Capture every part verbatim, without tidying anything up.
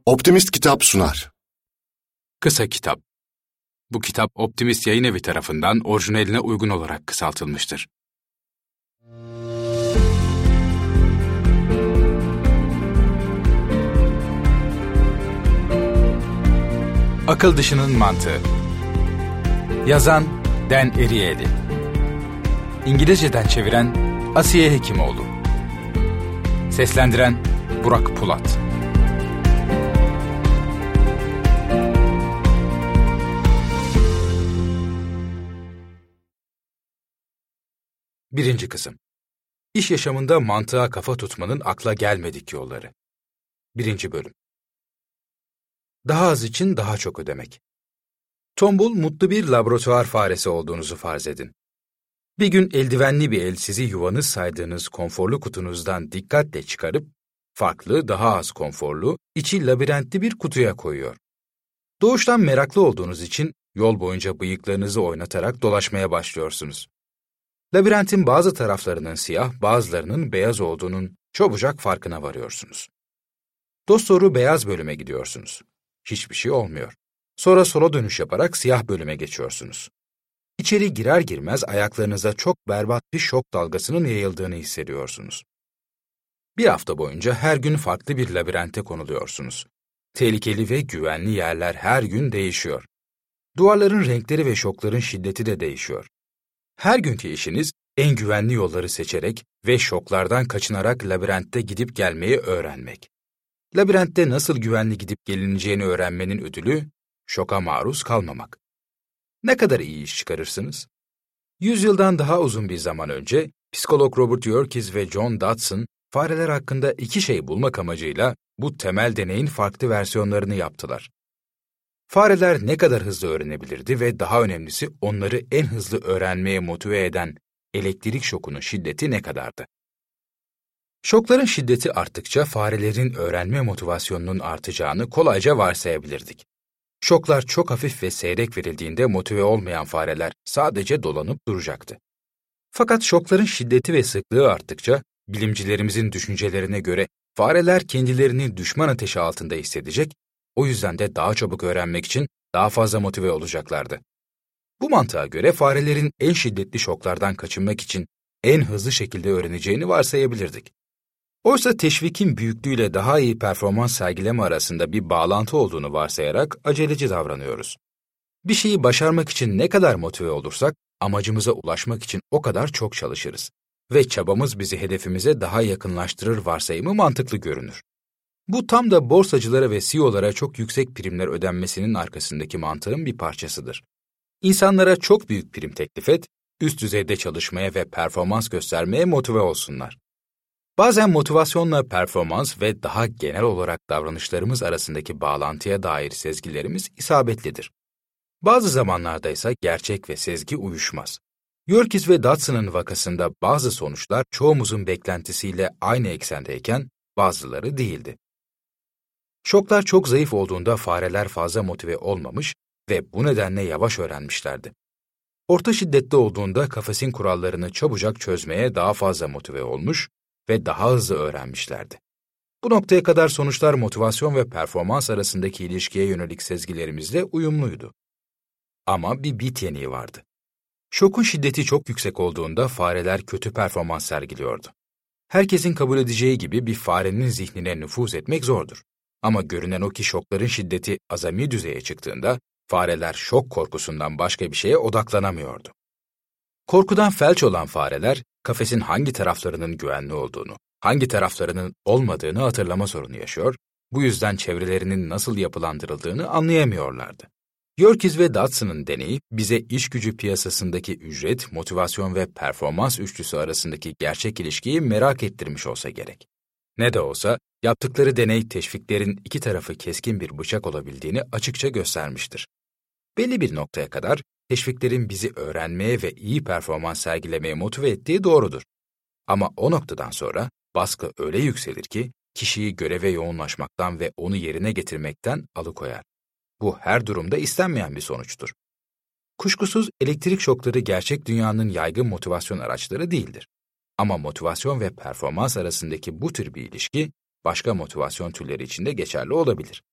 Optimist Kitap sunar. Kısa kitap. Bu kitap Optimist Yayınevi tarafından orijinaline uygun olarak kısaltılmıştır. Akıl Dışının Mantığı. Yazan Dan Ariely. İngilizceden çeviren Asiye Hekimoğlu. Seslendiren Burak Pulat. Birinci kısım. İş yaşamında mantığa kafa tutmanın akla gelmedik yolları. Birinci bölüm. Daha az için daha çok ödemek. Tombul mutlu bir laboratuvar faresi olduğunuzu farz edin. Bir gün eldivenli bir el sizi yuvanız saydığınız konforlu kutunuzdan dikkatle çıkarıp, farklı, daha az konforlu, içi labirentli bir kutuya koyuyor. Doğuştan meraklı olduğunuz için yol boyunca bıyıklarınızı oynatarak dolaşmaya başlıyorsunuz. Labirentin bazı taraflarının siyah, bazılarının beyaz olduğunun çabucak farkına varıyorsunuz. Dosdoğru beyaz bölüme gidiyorsunuz. Hiçbir şey olmuyor. Sonra sola dönüş yaparak siyah bölüme geçiyorsunuz. İçeri girer girmez ayaklarınıza çok berbat bir şok dalgasının yayıldığını hissediyorsunuz. Bir hafta boyunca her gün farklı bir labirente konuluyorsunuz. Tehlikeli ve güvenli yerler her gün değişiyor. Duvarların renkleri ve şokların şiddeti de değişiyor. Her günkü işiniz en güvenli yolları seçerek ve şoklardan kaçınarak labirentte gidip gelmeyi öğrenmek. Labirentte nasıl güvenli gidip gelineceğini öğrenmenin ödülü, şoka maruz kalmamak. Ne kadar iyi iş çıkarırsınız? Yüzyıldan daha uzun bir zaman önce, psikolog Robert Yerkes ve John Dodson, fareler hakkında iki şey bulmak amacıyla bu temel deneyin farklı versiyonlarını yaptılar. Fareler ne kadar hızlı öğrenebilirdi ve daha önemlisi onları en hızlı öğrenmeye motive eden elektrik şokunun şiddeti ne kadardı? Şokların şiddeti arttıkça farelerin öğrenme motivasyonunun artacağını kolayca varsayabilirdik. Şoklar çok hafif ve seyrek verildiğinde motive olmayan fareler sadece dolanıp duracaktı. Fakat şokların şiddeti ve sıklığı arttıkça, bilimcilerimizin düşüncelerine göre fareler kendilerini düşman ateşi altında hissedecek, o yüzden de daha çabuk öğrenmek için daha fazla motive olacaklardı. Bu mantığa göre farelerin en şiddetli şoklardan kaçınmak için en hızlı şekilde öğreneceğini varsayabilirdik. Oysa teşvikin büyüklüğüyle daha iyi performans sergileme arasında bir bağlantı olduğunu varsayarak aceleci davranıyoruz. Bir şeyi başarmak için ne kadar motive olursak, amacımıza ulaşmak için o kadar çok çalışırız. Ve çabamız bizi hedefimize daha yakınlaştırır varsayımı mantıklı görünür. Bu tam da borsacılara ve C E O'lara çok yüksek primler ödenmesinin arkasındaki mantığın bir parçasıdır. İnsanlara çok büyük prim teklif et, üst düzeyde çalışmaya ve performans göstermeye motive olsunlar. Bazen motivasyonla performans ve daha genel olarak davranışlarımız arasındaki bağlantıya dair sezgilerimiz isabetlidir. Bazı zamanlarda ise gerçek ve sezgi uyuşmaz. Yerkes ve Dodson'ın vakasında bazı sonuçlar çoğumuzun beklentisiyle aynı eksendeyken bazıları değildi. Şoklar çok zayıf olduğunda fareler fazla motive olmamış ve bu nedenle yavaş öğrenmişlerdi. Orta şiddette olduğunda kafesin kurallarını çabucak çözmeye daha fazla motive olmuş ve daha hızlı öğrenmişlerdi. Bu noktaya kadar sonuçlar motivasyon ve performans arasındaki ilişkiye yönelik sezgilerimizle uyumluydu. Ama bir bit yeniği vardı. Şokun şiddeti çok yüksek olduğunda fareler kötü performans sergiliyordu. Herkesin kabul edeceği gibi bir farenin zihnine nüfuz etmek zordur. Ama görünen o ki şokların şiddeti azami düzeye çıktığında fareler şok korkusundan başka bir şeye odaklanamıyordu. Korkudan felç olan fareler, kafesin hangi taraflarının güvenli olduğunu, hangi taraflarının olmadığını hatırlama sorunu yaşıyor, bu yüzden çevrelerinin nasıl yapılandırıldığını anlayamıyorlardı. Yerkes ve Dodson'ın deneyi bize iş gücü piyasasındaki ücret, motivasyon ve performans üçlüsü arasındaki gerçek ilişkiyi merak ettirmiş olsa gerek. Ne de olsa yaptıkları deney teşviklerin iki tarafı keskin bir bıçak olabildiğini açıkça göstermiştir. Belli bir noktaya kadar teşviklerin bizi öğrenmeye ve iyi performans sergilemeye motive ettiği doğrudur. Ama o noktadan sonra baskı öyle yükselir ki kişiyi göreve yoğunlaşmaktan ve onu yerine getirmekten alıkoyar. Bu her durumda istenmeyen bir sonuçtur. Kuşkusuz elektrik şokları gerçek dünyanın yaygın motivasyon araçları değildir. Ama motivasyon ve performans arasındaki bu tür bir ilişki başka motivasyon türleri için de geçerli olabilir.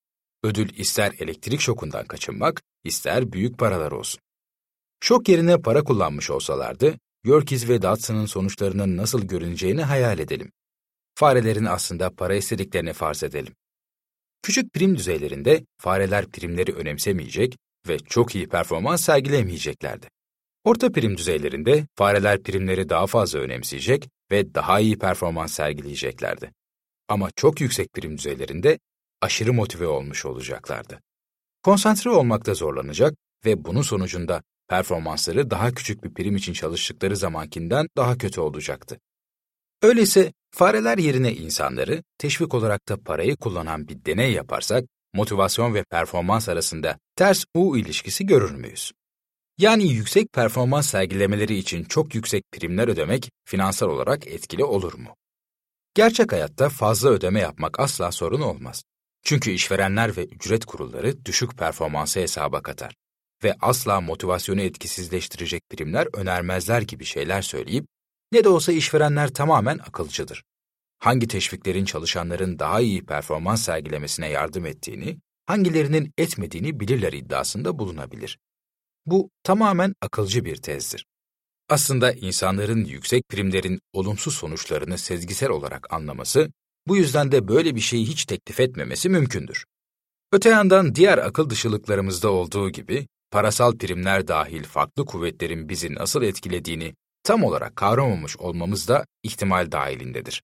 Ödül ister elektrik şokundan kaçınmak, ister büyük paralar olsun. Şok yerine para kullanmış olsalardı, Yerkes ve Dodson'ın sonuçlarının nasıl görüneceğini hayal edelim. Farelerin aslında para istediklerini farz edelim. Küçük prim düzeylerinde fareler primleri önemsemeyecek ve çok iyi performans sergilemeyeceklerdi. Orta prim düzeylerinde fareler primleri daha fazla önemseyecek ve daha iyi performans sergileyeceklerdi. Ama çok yüksek prim düzeylerinde aşırı motive olmuş olacaklardı. Konsantre olmakta zorlanacak ve bunun sonucunda performansları daha küçük bir prim için çalıştıkları zamankinden daha kötü olacaktı. Öyleyse fareler yerine insanları teşvik olarak da parayı kullanan bir deney yaparsak, motivasyon ve performans arasında ters U ilişkisi görür müyüz? Yani yüksek performans sergilemeleri için çok yüksek primler ödemek finansal olarak etkili olur mu? Gerçek hayatta fazla ödeme yapmak asla sorun olmaz. Çünkü işverenler ve ücret kurulları düşük performansı hesaba katar ve asla motivasyonu etkisizleştirecek primler önermezler gibi şeyler söyleyip, ne de olsa işverenler tamamen akılcıdır. Hangi teşviklerin çalışanların daha iyi performans sergilemesine yardım ettiğini, hangilerinin etmediğini bilirler iddiasında bulunabilir. Bu tamamen akılcı bir tezdir. Aslında insanların yüksek primlerin olumsuz sonuçlarını sezgisel olarak anlaması, bu yüzden de böyle bir şeyi hiç teklif etmemesi mümkündür. Öte yandan diğer akıl dışılıklarımızda olduğu gibi, parasal primler dahil farklı kuvvetlerin bizi nasıl etkilediğini tam olarak kavramamış olmamız da ihtimal dahilindedir.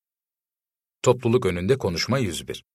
Topluluk önünde konuşma yüz bir.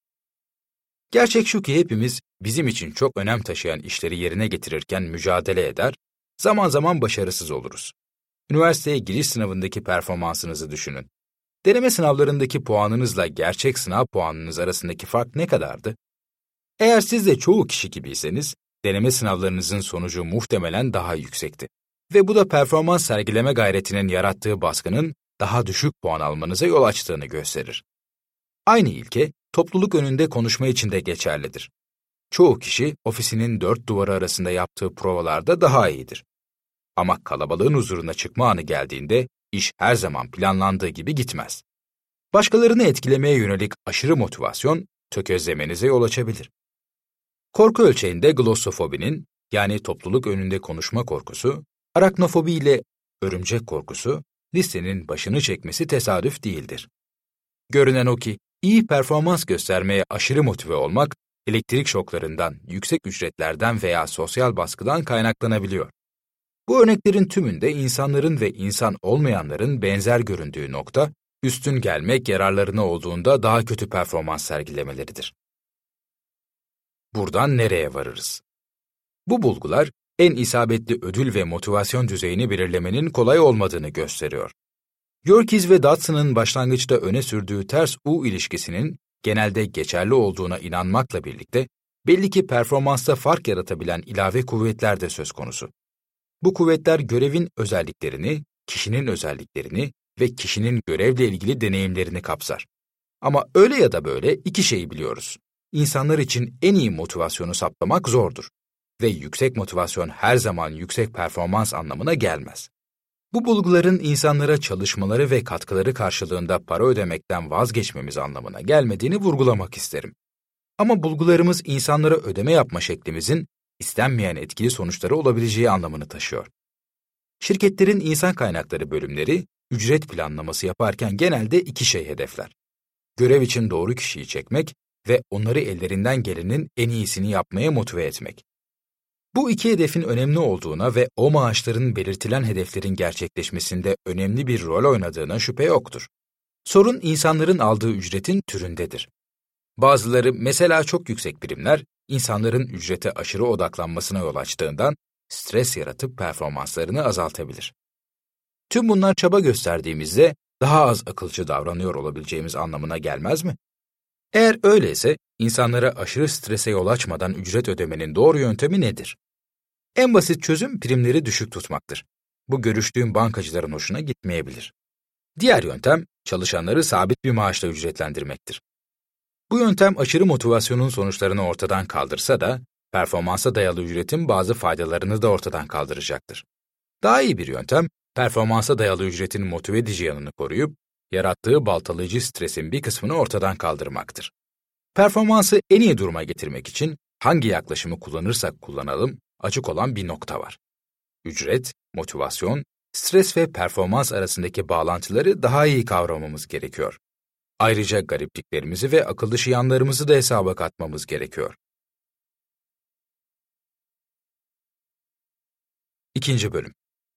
Gerçek şu ki hepimiz bizim için çok önem taşıyan işleri yerine getirirken mücadele eder, zaman zaman başarısız oluruz. Üniversiteye giriş sınavındaki performansınızı düşünün. Deneme sınavlarındaki puanınızla gerçek sınav puanınız arasındaki fark ne kadardı? Eğer siz de çoğu kişi gibiyseniz, deneme sınavlarınızın sonucu muhtemelen daha yüksekti. Ve bu da performans sergileme gayretinin yarattığı baskının daha düşük puan almanıza yol açtığını gösterir. Aynı ilke, topluluk önünde konuşma için de geçerlidir. Çoğu kişi ofisinin dört duvarı arasında yaptığı provalarda daha iyidir. Ama kalabalığın huzuruna çıkma anı geldiğinde iş her zaman planlandığı gibi gitmez. Başkalarını etkilemeye yönelik aşırı motivasyon tökezlemenize yol açabilir. Korku ölçeğinde glossofobinin, yani topluluk önünde konuşma korkusu, araknofobi ile örümcek korkusu listenin başını çekmesi tesadüf değildir. Görünen o ki, iyi performans göstermeye aşırı motive olmak, elektrik şoklarından, yüksek ücretlerden veya sosyal baskıdan kaynaklanabiliyor. Bu örneklerin tümünde insanların ve insan olmayanların benzer göründüğü nokta, üstün gelmek yararlarına olduğunda daha kötü performans sergilemeleridir. Buradan nereye varırız? Bu bulgular, en isabetli ödül ve motivasyon düzeyini belirlemenin kolay olmadığını gösteriyor. Yerkes ve Dodson'ın başlangıçta öne sürdüğü ters U ilişkisinin genelde geçerli olduğuna inanmakla birlikte, belli ki performansta fark yaratabilen ilave kuvvetler de söz konusu. Bu kuvvetler görevin özelliklerini, kişinin özelliklerini ve kişinin görevle ilgili deneyimlerini kapsar. Ama öyle ya da böyle iki şeyi biliyoruz. İnsanlar için en iyi motivasyonu saptamak zordur. Ve yüksek motivasyon her zaman yüksek performans anlamına gelmez. Bu bulguların insanlara çalışmaları ve katkıları karşılığında para ödemekten vazgeçmemiz anlamına gelmediğini vurgulamak isterim. Ama bulgularımız insanlara ödeme yapma şeklimizin istenmeyen etkili sonuçları olabileceği anlamını taşıyor. Şirketlerin insan kaynakları bölümleri, ücret planlaması yaparken genelde iki şey hedefler. Görev için doğru kişiyi çekmek ve onları ellerinden gelenin en iyisini yapmaya motive etmek. Bu iki hedefin önemli olduğuna ve o maaşların belirtilen hedeflerin gerçekleşmesinde önemli bir rol oynadığına şüphe yoktur. Sorun insanların aldığı ücretin türündedir. Bazıları mesela çok yüksek primler, insanların ücrete aşırı odaklanmasına yol açtığından stres yaratıp performanslarını azaltabilir. Tüm bunlar çaba gösterdiğimizde daha az akılcı davranıyor olabileceğimiz anlamına gelmez mi? Eğer öyleyse, insanlara aşırı strese yol açmadan ücret ödemenin doğru yöntemi nedir? En basit çözüm primleri düşük tutmaktır. Bu görüştüğüm bankacıların hoşuna gitmeyebilir. Diğer yöntem, çalışanları sabit bir maaşla ücretlendirmektir. Bu yöntem aşırı motivasyonun sonuçlarını ortadan kaldırsa da, performansa dayalı ücretin bazı faydalarını da ortadan kaldıracaktır. Daha iyi bir yöntem, performansa dayalı ücretin motive edici yanını koruyup, yarattığı baltalayıcı stresin bir kısmını ortadan kaldırmaktır. Performansı en iyi duruma getirmek için hangi yaklaşımı kullanırsak kullanalım, açık olan bir nokta var. Ücret, motivasyon, stres ve performans arasındaki bağlantıları daha iyi kavramamız gerekiyor. Ayrıca garipliklerimizi ve akıl dışı yanlarımızı da hesaba katmamız gerekiyor. İkinci bölüm.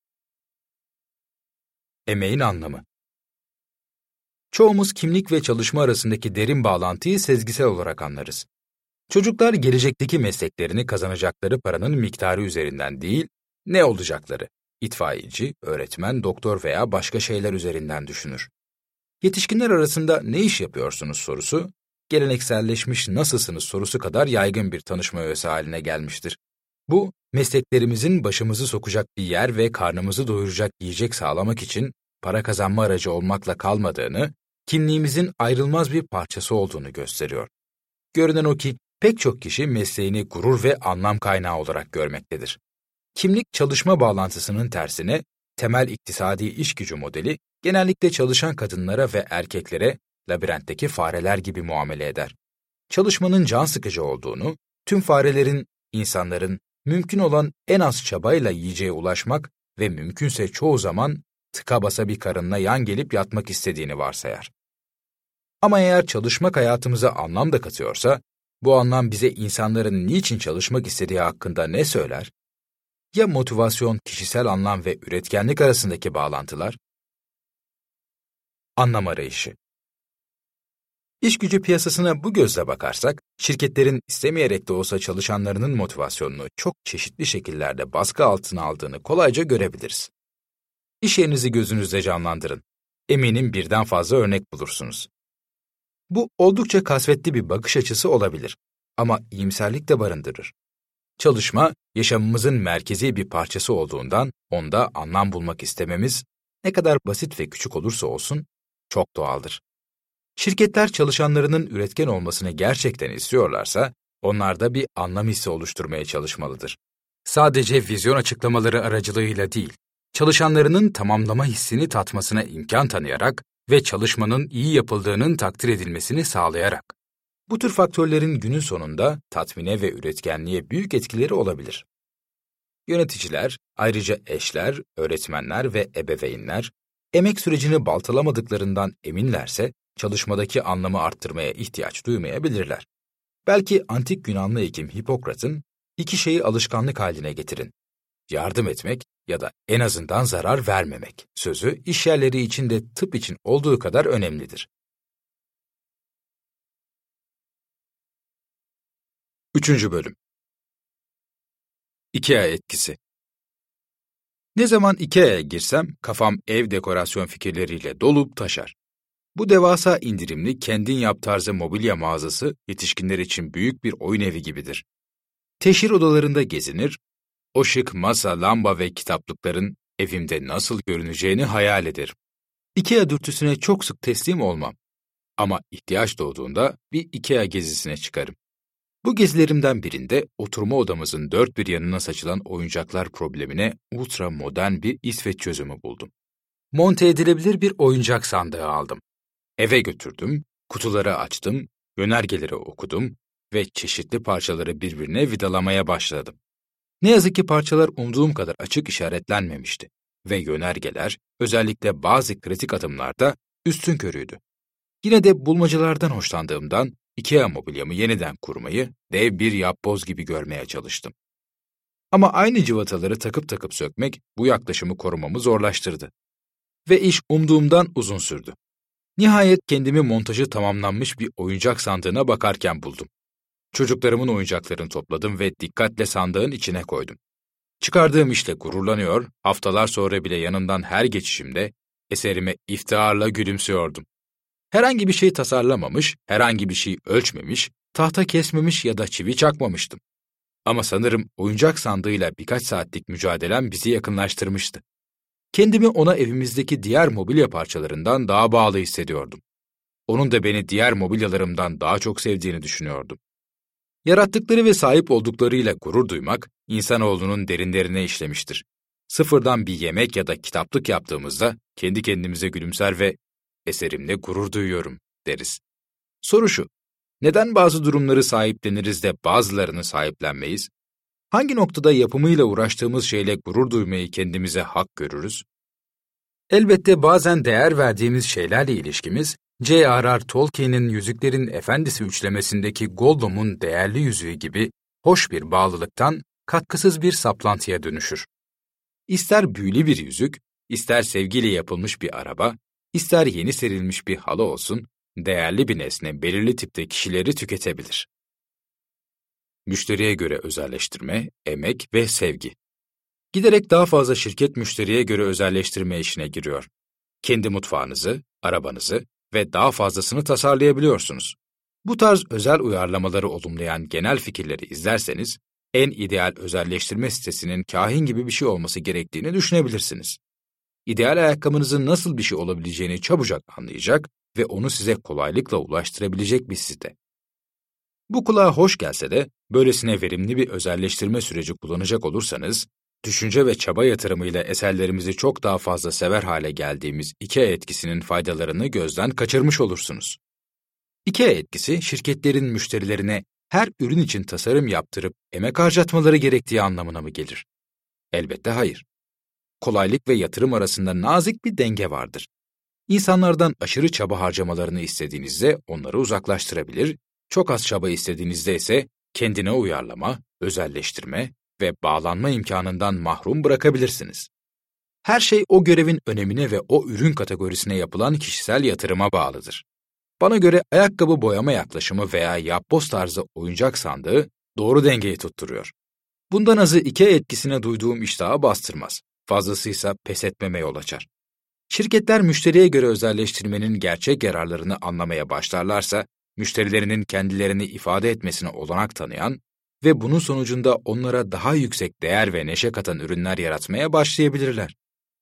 Emeğin anlamı. Çoğumuz kimlik ve çalışma arasındaki derin bağlantıyı sezgisel olarak anlarız. Çocuklar gelecekteki mesleklerini kazanacakları paranın miktarı üzerinden değil, ne olacakları, itfaiyeci, öğretmen, doktor veya başka şeyler üzerinden düşünür. Yetişkinler arasında ne iş yapıyorsunuz sorusu, gelenekselleşmiş nasılsınız sorusu kadar yaygın bir tanışma öğesi haline gelmiştir. Bu, mesleklerimizin başımızı sokacak bir yer ve karnımızı doyuracak yiyecek sağlamak için para kazanma aracı olmakla kalmadığını, kimliğimizin ayrılmaz bir parçası olduğunu gösteriyor. Görünen o ki pek çok kişi mesleğini gurur ve anlam kaynağı olarak görmektedir. Kimlik-çalışma bağlantısının tersine, temel iktisadi işgücü modeli genellikle çalışan kadınlara ve erkeklere labirentteki fareler gibi muamele eder. Çalışmanın can sıkıcı olduğunu, tüm farelerin, insanların mümkün olan en az çabayla yiyeceğe ulaşmak ve mümkünse çoğu zaman tıka basa bir karınla yan gelip yatmak istediğini varsayar. Ama eğer çalışmak hayatımıza anlam da katıyorsa, bu anlam bize insanların niçin çalışmak istediği hakkında ne söyler? Ya motivasyon, kişisel anlam ve üretkenlik arasındaki bağlantılar? Anlam arayışı. İşgücü piyasasına bu gözle bakarsak, şirketlerin istemeyerek de olsa çalışanlarının motivasyonunu çok çeşitli şekillerde baskı altına aldığını kolayca görebiliriz. İş yerinizi gözünüzde canlandırın. Eminim birden fazla örnek bulursunuz. Bu oldukça kasvetli bir bakış açısı olabilir ama iyimserlik de barındırır. Çalışma, yaşamımızın merkezi bir parçası olduğundan onda anlam bulmak istememiz, ne kadar basit ve küçük olursa olsun, çok doğaldır. Şirketler çalışanlarının üretken olmasını gerçekten istiyorlarsa, onlarda bir anlam hissi oluşturmaya çalışmalıdır. Sadece vizyon açıklamaları aracılığıyla değil, çalışanlarının tamamlama hissini tatmasına imkan tanıyarak ve çalışmanın iyi yapıldığının takdir edilmesini sağlayarak. Bu tür faktörlerin günün sonunda tatmine ve üretkenliğe büyük etkileri olabilir. Yöneticiler, ayrıca eşler, öğretmenler ve ebeveynler, emek sürecini baltalamadıklarından eminlerse, çalışmadaki anlamı arttırmaya ihtiyaç duymayabilirler. Belki antik Yunanlı hekim Hipokrat'ın iki şeyi alışkanlık haline getirin: yardım etmek ya da en azından zarar vermemek sözü iş yerleri için de tıp için olduğu kadar önemlidir. Üçüncü bölüm. IKEA etkisi. Ne zaman IKEA'ya girsem kafam ev dekorasyon fikirleriyle dolup taşar. Bu devasa indirimli kendin yap tarzı mobilya mağazası yetişkinler için büyük bir oyun evi gibidir. Teşhir odalarında gezinir, o şık masa, lamba ve kitaplıkların evimde nasıl görüneceğini hayal ederim. IKEA dürtüsüne çok sık teslim olmam. Ama ihtiyaç doğduğunda bir IKEA gezisine çıkarım. Bu gezilerimden birinde oturma odamızın dört bir yanına saçılan oyuncaklar problemine ultra modern bir İsveç çözümü buldum. Monte edilebilir bir oyuncak sandığı aldım. Eve götürdüm, kutuları açtım, yönergeleri okudum ve çeşitli parçaları birbirine vidalamaya başladım. Ne yazık ki parçalar umduğum kadar açık işaretlenmemişti ve yönergeler özellikle bazı kritik adımlarda üstünkörüydü. Yine de bulmacalardan hoşlandığımdan IKEA mobilyamı yeniden kurmayı dev bir yapboz gibi görmeye çalıştım. Ama aynı cıvataları takıp takıp sökmek bu yaklaşımı korumamı zorlaştırdı. Ve iş umduğumdan uzun sürdü. Nihayet kendimi montajı tamamlanmış bir oyuncak sandığına bakarken buldum. Çocuklarımın oyuncaklarını topladım ve dikkatle sandığın içine koydum. Çıkardığım işle gururlanıyor, haftalar sonra bile yanından her geçişimde eserime iftiharla gülümsüyordum. Herhangi bir şey tasarlamamış, herhangi bir şey ölçmemiş, tahta kesmemiş ya da çivi çakmamıştım. Ama sanırım oyuncak sandığıyla birkaç saatlik mücadelem bizi yakınlaştırmıştı. Kendimi ona evimizdeki diğer mobilya parçalarından daha bağlı hissediyordum. Onun da beni diğer mobilyalarımdan daha çok sevdiğini düşünüyordum. Yarattıkları ve sahip olduklarıyla gurur duymak, insanoğlunun derinlerine işlemiştir. Sıfırdan bir yemek ya da kitaplık yaptığımızda kendi kendimize gülümser ve eserimle gurur duyuyorum deriz. Soru şu, Neden bazı durumları sahipleniriz de bazılarını sahiplenmeyiz? Hangi noktada yapımıyla uğraştığımız şeyle gurur duymayı kendimize hak görürüz? Elbette bazen değer verdiğimiz şeylerle ilişkimiz, J R R Tolkien'in Yüzüklerin Efendisi üçlemesindeki Gollum'un değerli yüzüğü gibi hoş bir bağlılıktan katkısız bir saplantıya dönüşür. İster büyülü bir yüzük, ister sevgiyle yapılmış bir araba, ister yeni serilmiş bir halı olsun, değerli bir nesne belirli tipte kişileri tüketebilir. Müşteriye göre özelleştirme, emek ve sevgi. Giderek daha fazla şirket müşteriye göre özelleştirme işine giriyor. Kendi mutfağınızı, arabanızı ve daha fazlasını tasarlayabiliyorsunuz. Bu tarz özel uyarlamaları olumlayan genel fikirleri izlerseniz, en ideal özelleştirme sitesinin kahin gibi bir şey olması gerektiğini düşünebilirsiniz. İdeal ayakkabınızın nasıl bir şey olabileceğini çabucak anlayacak ve onu size kolaylıkla ulaştırabilecek bir site. Bu kulağa hoş gelse de, böylesine verimli bir özelleştirme süreci kullanacak olursanız, düşünce ve çaba yatırımıyla eserlerimizi çok daha fazla sever hale geldiğimiz IKEA etkisinin faydalarını gözden kaçırmış olursunuz. IKEA etkisi, şirketlerin müşterilerine her ürün için tasarım yaptırıp emek harcatmaları gerektiği anlamına mı gelir? Elbette hayır. Kolaylık ve yatırım arasında nazik bir denge vardır. İnsanlardan aşırı çaba harcamalarını istediğinizde onları uzaklaştırabilir, çok az çaba istediğinizde ise kendine uyarlama, özelleştirme ve bağlanma imkanından mahrum bırakabilirsiniz. Her şey o görevin önemine ve o ürün kategorisine yapılan kişisel yatırıma bağlıdır. Bana göre ayakkabı boyama yaklaşımı veya yapboz tarzı oyuncak sandığı doğru dengeyi tutturuyor. Bundan azı IKEA etkisine duyduğum iştahı bastırmaz, fazlasıysa pes etmeme yol açar. Şirketler müşteriye göre özelleştirmenin gerçek yararlarını anlamaya başlarlarsa, müşterilerinin kendilerini ifade etmesine olanak tanıyan ve bunun sonucunda onlara daha yüksek değer ve neşe katan ürünler yaratmaya başlayabilirler.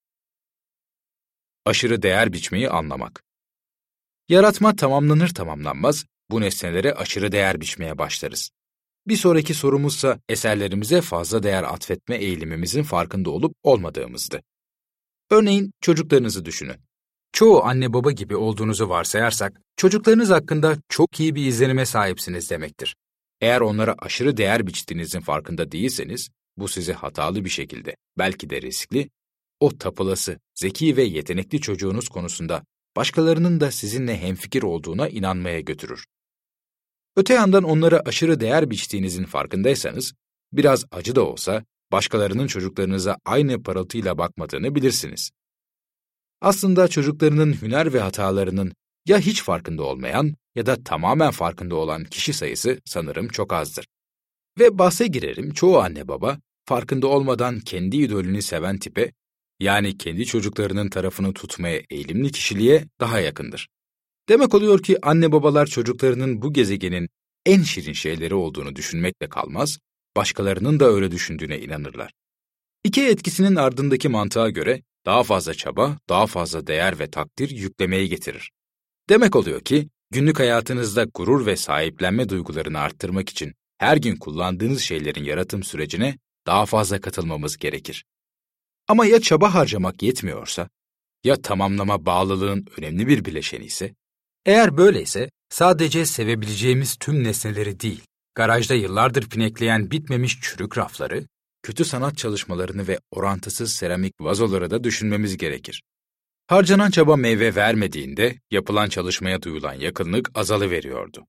Aşırı değer biçmeyi anlamak. Yaratma tamamlanır tamamlanmaz, bu nesnelere aşırı değer biçmeye başlarız. Bir sonraki sorumuzsa eserlerimize fazla değer atfetme eğilimimizin farkında olup olmadığımızdı. Örneğin çocuklarınızı düşünün. Çoğu anne baba gibi olduğunuzu varsayarsak, çocuklarınız hakkında çok iyi bir izlenime sahipsiniz demektir. Eğer onlara aşırı değer biçtiğinizin farkında değilseniz, bu sizi hatalı bir şekilde, belki de riskli, o tapılası, zeki ve yetenekli çocuğunuz konusunda başkalarının da sizinle hemfikir olduğuna inanmaya götürür. Öte yandan onlara aşırı değer biçtiğinizin farkındaysanız, biraz acı da olsa, başkalarının çocuklarınıza aynı parıltıyla bakmadığını bilirsiniz. Aslında çocuklarının hüner ve hatalarının ya hiç farkında olmayan ya da tamamen farkında olan kişi sayısı sanırım çok azdır. Ve bahse girerim, çoğu anne baba, farkında olmadan kendi idolünü seven tipe, yani kendi çocuklarının tarafını tutmaya eğilimli kişiliğe daha yakındır. Demek oluyor ki anne babalar çocuklarının bu gezegenin en şirin şeyleri olduğunu düşünmekle kalmaz, başkalarının da öyle düşündüğüne inanırlar. IKEA etkisinin ardındaki mantığa göre daha fazla çaba, daha fazla değer ve takdir yüklemeyi getirir. Demek oluyor ki günlük hayatınızda gurur ve sahiplenme duygularını arttırmak için her gün kullandığınız şeylerin yaratım sürecine daha fazla katılmamız gerekir. Ama ya çaba harcamak yetmiyorsa, ya tamamlama bağlılığın önemli bir bileşeni ise? Eğer böyleyse sadece sevebileceğimiz tüm nesneleri değil, garajda yıllardır pinekleyen bitmemiş çürük rafları, kötü sanat çalışmalarını ve orantısız seramik vazoları da düşünmemiz gerekir. Harcanan çaba meyve vermediğinde yapılan çalışmaya duyulan yakınlık azalıveriyordu.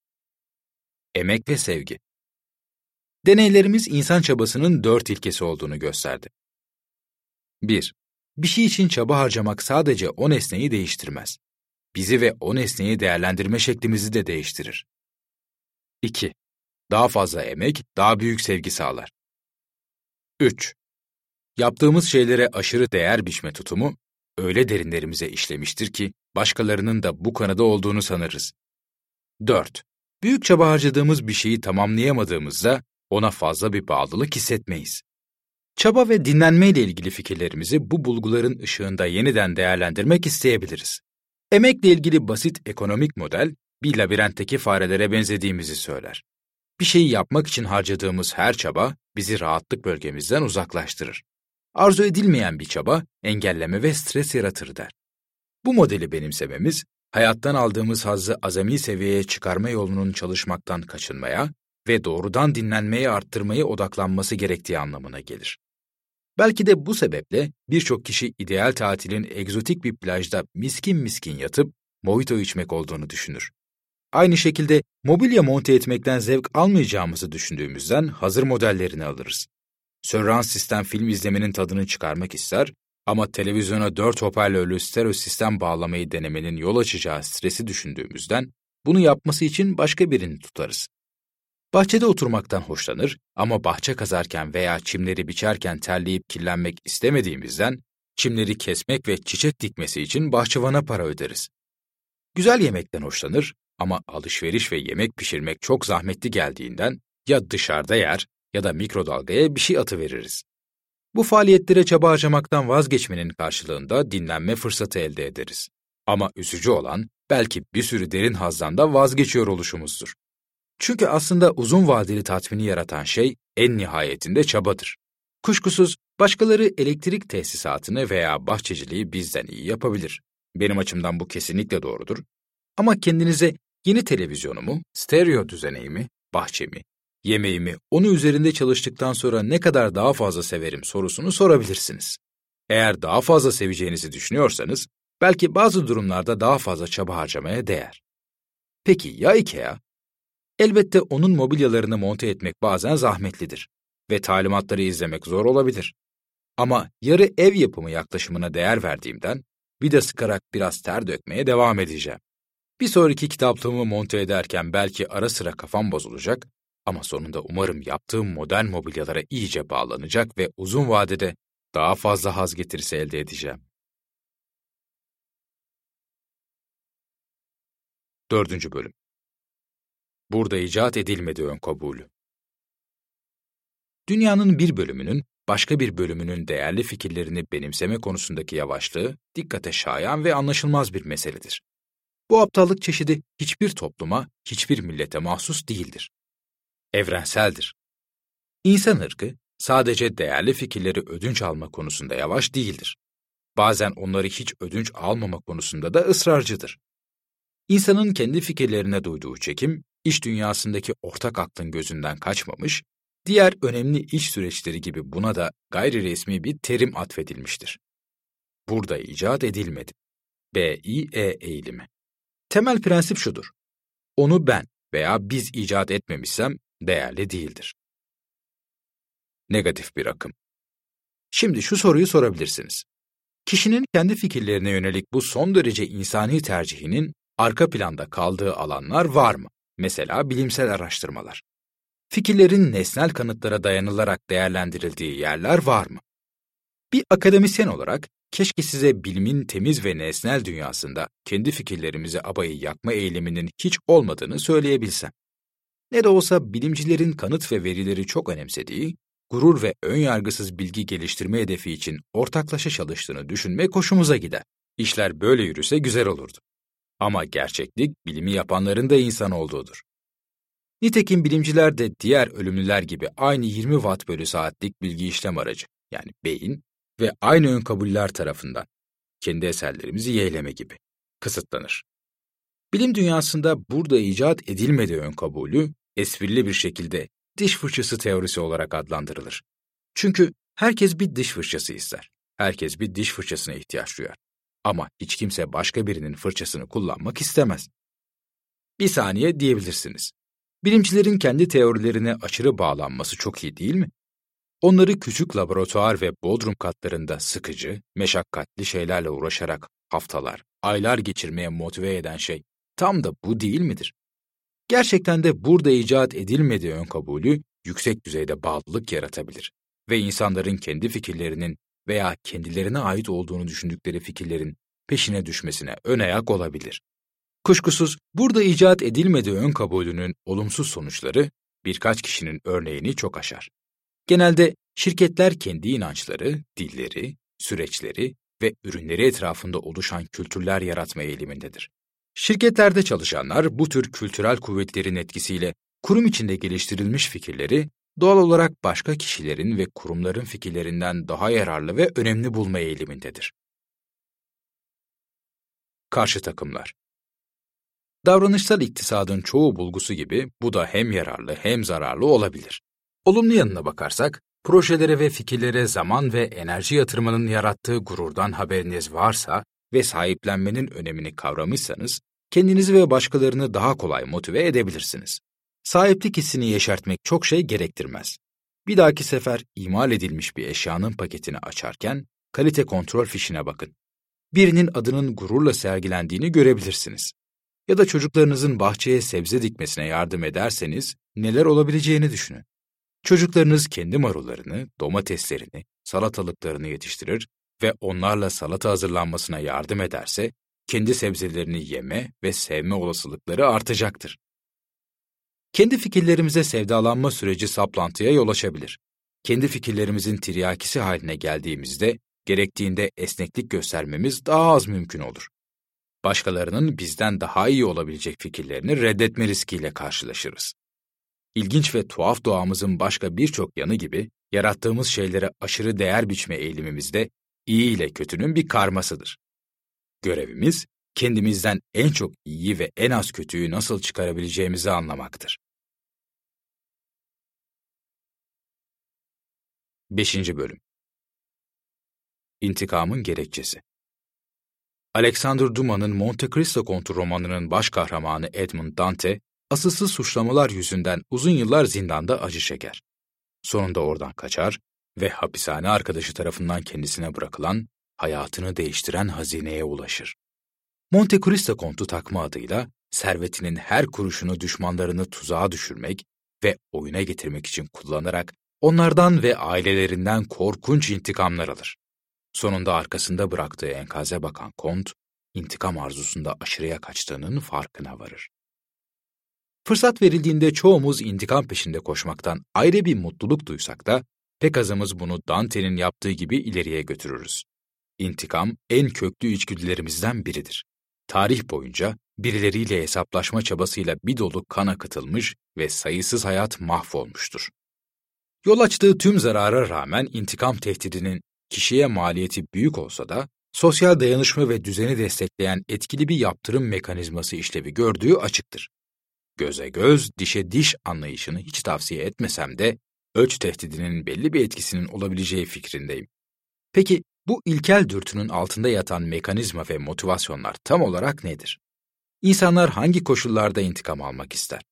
Emek ve sevgi. Deneylerimiz insan çabasının dört ilkesi olduğunu gösterdi. bir. Bir şey için çaba harcamak sadece o nesneyi değiştirmez. Bizi ve o nesneyi değerlendirme şeklimizi de değiştirir. iki. Daha fazla emek, daha büyük sevgi sağlar. üç. Yaptığımız şeylere aşırı değer biçme tutumu, öyle derinlerimize işlemiştir ki, başkalarının da bu kanıda olduğunu sanırız. dört. Büyük çaba harcadığımız bir şeyi tamamlayamadığımızda, ona fazla bir bağlılık hissetmeyiz. Çaba ve dinlenmeyle ilgili fikirlerimizi bu bulguların ışığında yeniden değerlendirmek isteyebiliriz. Emekle ilgili basit ekonomik model, bir labirentteki farelere benzediğimizi söyler. Bir şeyi yapmak için harcadığımız her çaba, bizi rahatlık bölgemizden uzaklaştırır. Arzu edilmeyen bir çaba, engelleme ve stres yaratır der. Bu modeli benimsememiz, hayattan aldığımız hazzı azami seviyeye çıkarma yolunun çalışmaktan kaçınmaya ve doğrudan dinlenmeyi arttırmaya odaklanması gerektiği anlamına gelir. Belki de bu sebeple birçok kişi ideal tatilin egzotik bir plajda miskin miskin yatıp mojito içmek olduğunu düşünür. Aynı şekilde mobilya monte etmekten zevk almayacağımızı düşündüğümüzden hazır modellerini alırız. Surround sistem film izlemenin tadını çıkarmak ister ama televizyona dört hoparlörlü stereo sistem bağlamayı denemenin yol açacağı stresi düşündüğümüzden bunu yapması için başka birini tutarız. Bahçede oturmaktan hoşlanır ama bahçe kazarken veya çimleri biçerken terleyip kirlenmek istemediğimizden çimleri kesmek ve çiçek dikmesi için bahçıvana para öderiz. Güzel yemekten hoşlanır ama alışveriş ve yemek pişirmek çok zahmetli geldiğinden ya dışarıda yer ya da mikrodalgaya bir şey atıveririz. Bu faaliyetlere çaba harcamaktan vazgeçmenin karşılığında dinlenme fırsatı elde ederiz. Ama üzücü olan belki bir sürü derin hazzdan da vazgeçiyor oluşumuzdur. Çünkü aslında uzun vadeli tatmini yaratan şey en nihayetinde çabadır. Kuşkusuz başkaları elektrik tesisatını veya bahçeciliği bizden iyi yapabilir. Benim açımdan bu kesinlikle doğrudur. Ama kendinize yeni televizyonumu, stereo düzeneğimi, bahçemi, yemeğimi, onu üzerinde çalıştıktan sonra ne kadar daha fazla severim sorusunu sorabilirsiniz. Eğer daha fazla seveceğinizi düşünüyorsanız, belki bazı durumlarda daha fazla çaba harcamaya değer. Peki ya IKEA? Elbette onun mobilyalarını monte etmek bazen zahmetlidir ve talimatları izlemek zor olabilir. Ama yarı ev yapımı yaklaşımına değer verdiğimden, vida sıkarak biraz ter dökmeye devam edeceğim. Bir sonraki kitaplığımı monte ederken belki ara sıra kafam bozulacak ama sonunda umarım yaptığım modern mobilyalara iyice bağlanacak ve uzun vadede daha fazla haz getirisi elde edeceğim. Dördüncü bölüm. Burada icat edilmedi ön kabulü. Dünyanın bir bölümünün başka bir bölümünün değerli fikirlerini benimseme konusundaki yavaşlığı dikkate şayan ve anlaşılmaz bir meseledir. Bu aptallık çeşidi hiçbir topluma, hiçbir millete mahsus değildir. Evrenseldir. İnsan ırkı sadece değerli fikirleri ödünç alma konusunda yavaş değildir. Bazen onları hiç ödünç almama konusunda da ısrarcıdır. İnsanın kendi fikirlerine duyduğu çekim, iş dünyasındaki ortak aklın gözünden kaçmamış, diğer önemli iş süreçleri gibi buna da gayri resmi bir terim atfedilmiştir. Burada icat edilmedi. B I E eğilimi. Temel prensip şudur: onu ben veya biz icat etmemişsem değerli değildir. Negatif bir akım. Şimdi şu soruyu sorabilirsiniz. Kişinin kendi fikirlerine yönelik bu son derece insani tercihinin arka planda kaldığı alanlar var mı? Mesela bilimsel araştırmalar. Fikirlerin nesnel kanıtlara dayanılarak değerlendirildiği yerler var mı? Bir akademisyen olarak keşke size bilimin temiz ve nesnel dünyasında kendi fikirlerimize abayı yakma eğiliminin hiç olmadığını söyleyebilsem. Ne de olsa bilimcilerin kanıt ve verileri çok önemsediği, gurur ve önyargısız bilgi geliştirme hedefi için ortaklaşa çalıştığını düşünmek hoşumuza gider. İşler böyle yürüse güzel olurdu. Ama gerçeklik, bilimi yapanların da insan olduğudur. Nitekim bilimciler de diğer ölümlüler gibi aynı yirmi watt bölü saatlik bilgi işlem aracı, yani beyin ve aynı ön kabuller tarafından, kendi eserlerimizi yeğleme gibi, kısıtlanır. Bilim dünyasında burada icat edilmediği ön kabulü, esprili bir şekilde diş fırçası teorisi olarak adlandırılır. Çünkü herkes bir diş fırçası ister. Herkes bir diş fırçasına ihtiyaç duyar. Ama hiç kimse başka birinin fırçasını kullanmak istemez. Bir saniye diyebilirsiniz. Bilimcilerin kendi teorilerine aşırı bağlanması çok iyi değil mi? Onları küçük laboratuvar ve bodrum katlarında sıkıcı, meşakkatli şeylerle uğraşarak haftalar, aylar geçirmeye motive eden şey tam da bu değil midir? Gerçekten de burada icat edilmediği ön kabulü yüksek düzeyde bağlılık yaratabilir ve insanların kendi fikirlerinin veya kendilerine ait olduğunu düşündükleri fikirlerin peşine düşmesine ön ayak olabilir. Kuşkusuz burada icat edilmediği ön kabulünün olumsuz sonuçları birkaç kişinin örneğini çok aşar. Genelde şirketler kendi inançları, dilleri, süreçleri ve ürünleri etrafında oluşan kültürler yaratma eğilimindedir. Şirketlerde çalışanlar bu tür kültürel kuvvetlerin etkisiyle kurum içinde geliştirilmiş fikirleri doğal olarak başka kişilerin ve kurumların fikirlerinden daha yararlı ve önemli bulma eğilimindedir. Karşı takımlar. Davranışsal iktisadın çoğu bulgusu gibi bu da hem yararlı hem zararlı olabilir. Olumlu yanına bakarsak, projelere ve fikirlere zaman ve enerji yatırmanın yarattığı gururdan haberiniz varsa ve sahiplenmenin önemini kavramışsanız, kendinizi ve başkalarını daha kolay motive edebilirsiniz. Sahiplik hissini yeşertmek çok şey gerektirmez. Bir dahaki sefer imal edilmiş bir eşyanın paketini açarken kalite kontrol fişine bakın. Birinin adının gururla sergilendiğini görebilirsiniz. Ya da çocuklarınızın bahçeye sebze dikmesine yardım ederseniz neler olabileceğini düşünün. Çocuklarınız kendi marullarını, domateslerini, salatalıklarını yetiştirir ve onlarla salata hazırlanmasına yardım ederse, kendi sebzelerini yeme ve sevme olasılıkları artacaktır. Kendi fikirlerimize sevdalanma süreci saplantıya yol açabilir. Kendi fikirlerimizin tiryakisi haline geldiğimizde, gerektiğinde esneklik göstermemiz daha az mümkün olur. Başkalarının bizden daha iyi olabilecek fikirlerini reddetme riskiyle karşılaşırız. İlginç ve tuhaf doğamızın başka birçok yanı gibi, yarattığımız şeylere aşırı değer biçme eğilimimiz de iyi ile kötünün bir karmasıdır. Görevimiz, kendimizden en çok iyiyi ve en az kötüyü nasıl çıkarabileceğimizi anlamaktır. Beşinci Bölüm İntikamın Gerekçesi. Alexander Dumas'ın Monte Cristo Kontu romanının baş kahramanı Edmond Dante, asılsız suçlamalar yüzünden uzun yıllar zindanda acı çeker. Sonunda oradan kaçar ve hapishane arkadaşı tarafından kendisine bırakılan, hayatını değiştiren hazineye ulaşır. Monte Cristo Kontu takma adıyla, servetinin her kuruşunu düşmanlarını tuzağa düşürmek ve oyuna getirmek için kullanarak onlardan ve ailelerinden korkunç intikamlar alır. Sonunda arkasında bıraktığı enkaze bakan Kont, intikam arzusunda aşırıya kaçtığının farkına varır. Fırsat verildiğinde çoğumuz intikam peşinde koşmaktan ayrı bir mutluluk duysak da, pek azımız bunu Dante'nin yaptığı gibi ileriye götürürüz. İntikam en köklü içgüdülerimizden biridir. Tarih boyunca birileriyle hesaplaşma çabasıyla bir dolu kan akıtılmış ve sayısız hayat mahvolmuştur. Yol açtığı tüm zarara rağmen intikam tehdidinin kişiye maliyeti büyük olsa da, sosyal dayanışma ve düzeni destekleyen etkili bir yaptırım mekanizması işlevi gördüğü açıktır. Göze göz, dişe diş anlayışını hiç tavsiye etmesem de, ölç tehdidinin belli bir etkisinin olabileceği fikrindeyim. Peki, bu ilkel dürtünün altında yatan mekanizma ve motivasyonlar tam olarak nedir? İnsanlar hangi koşullarda intikam almak ister?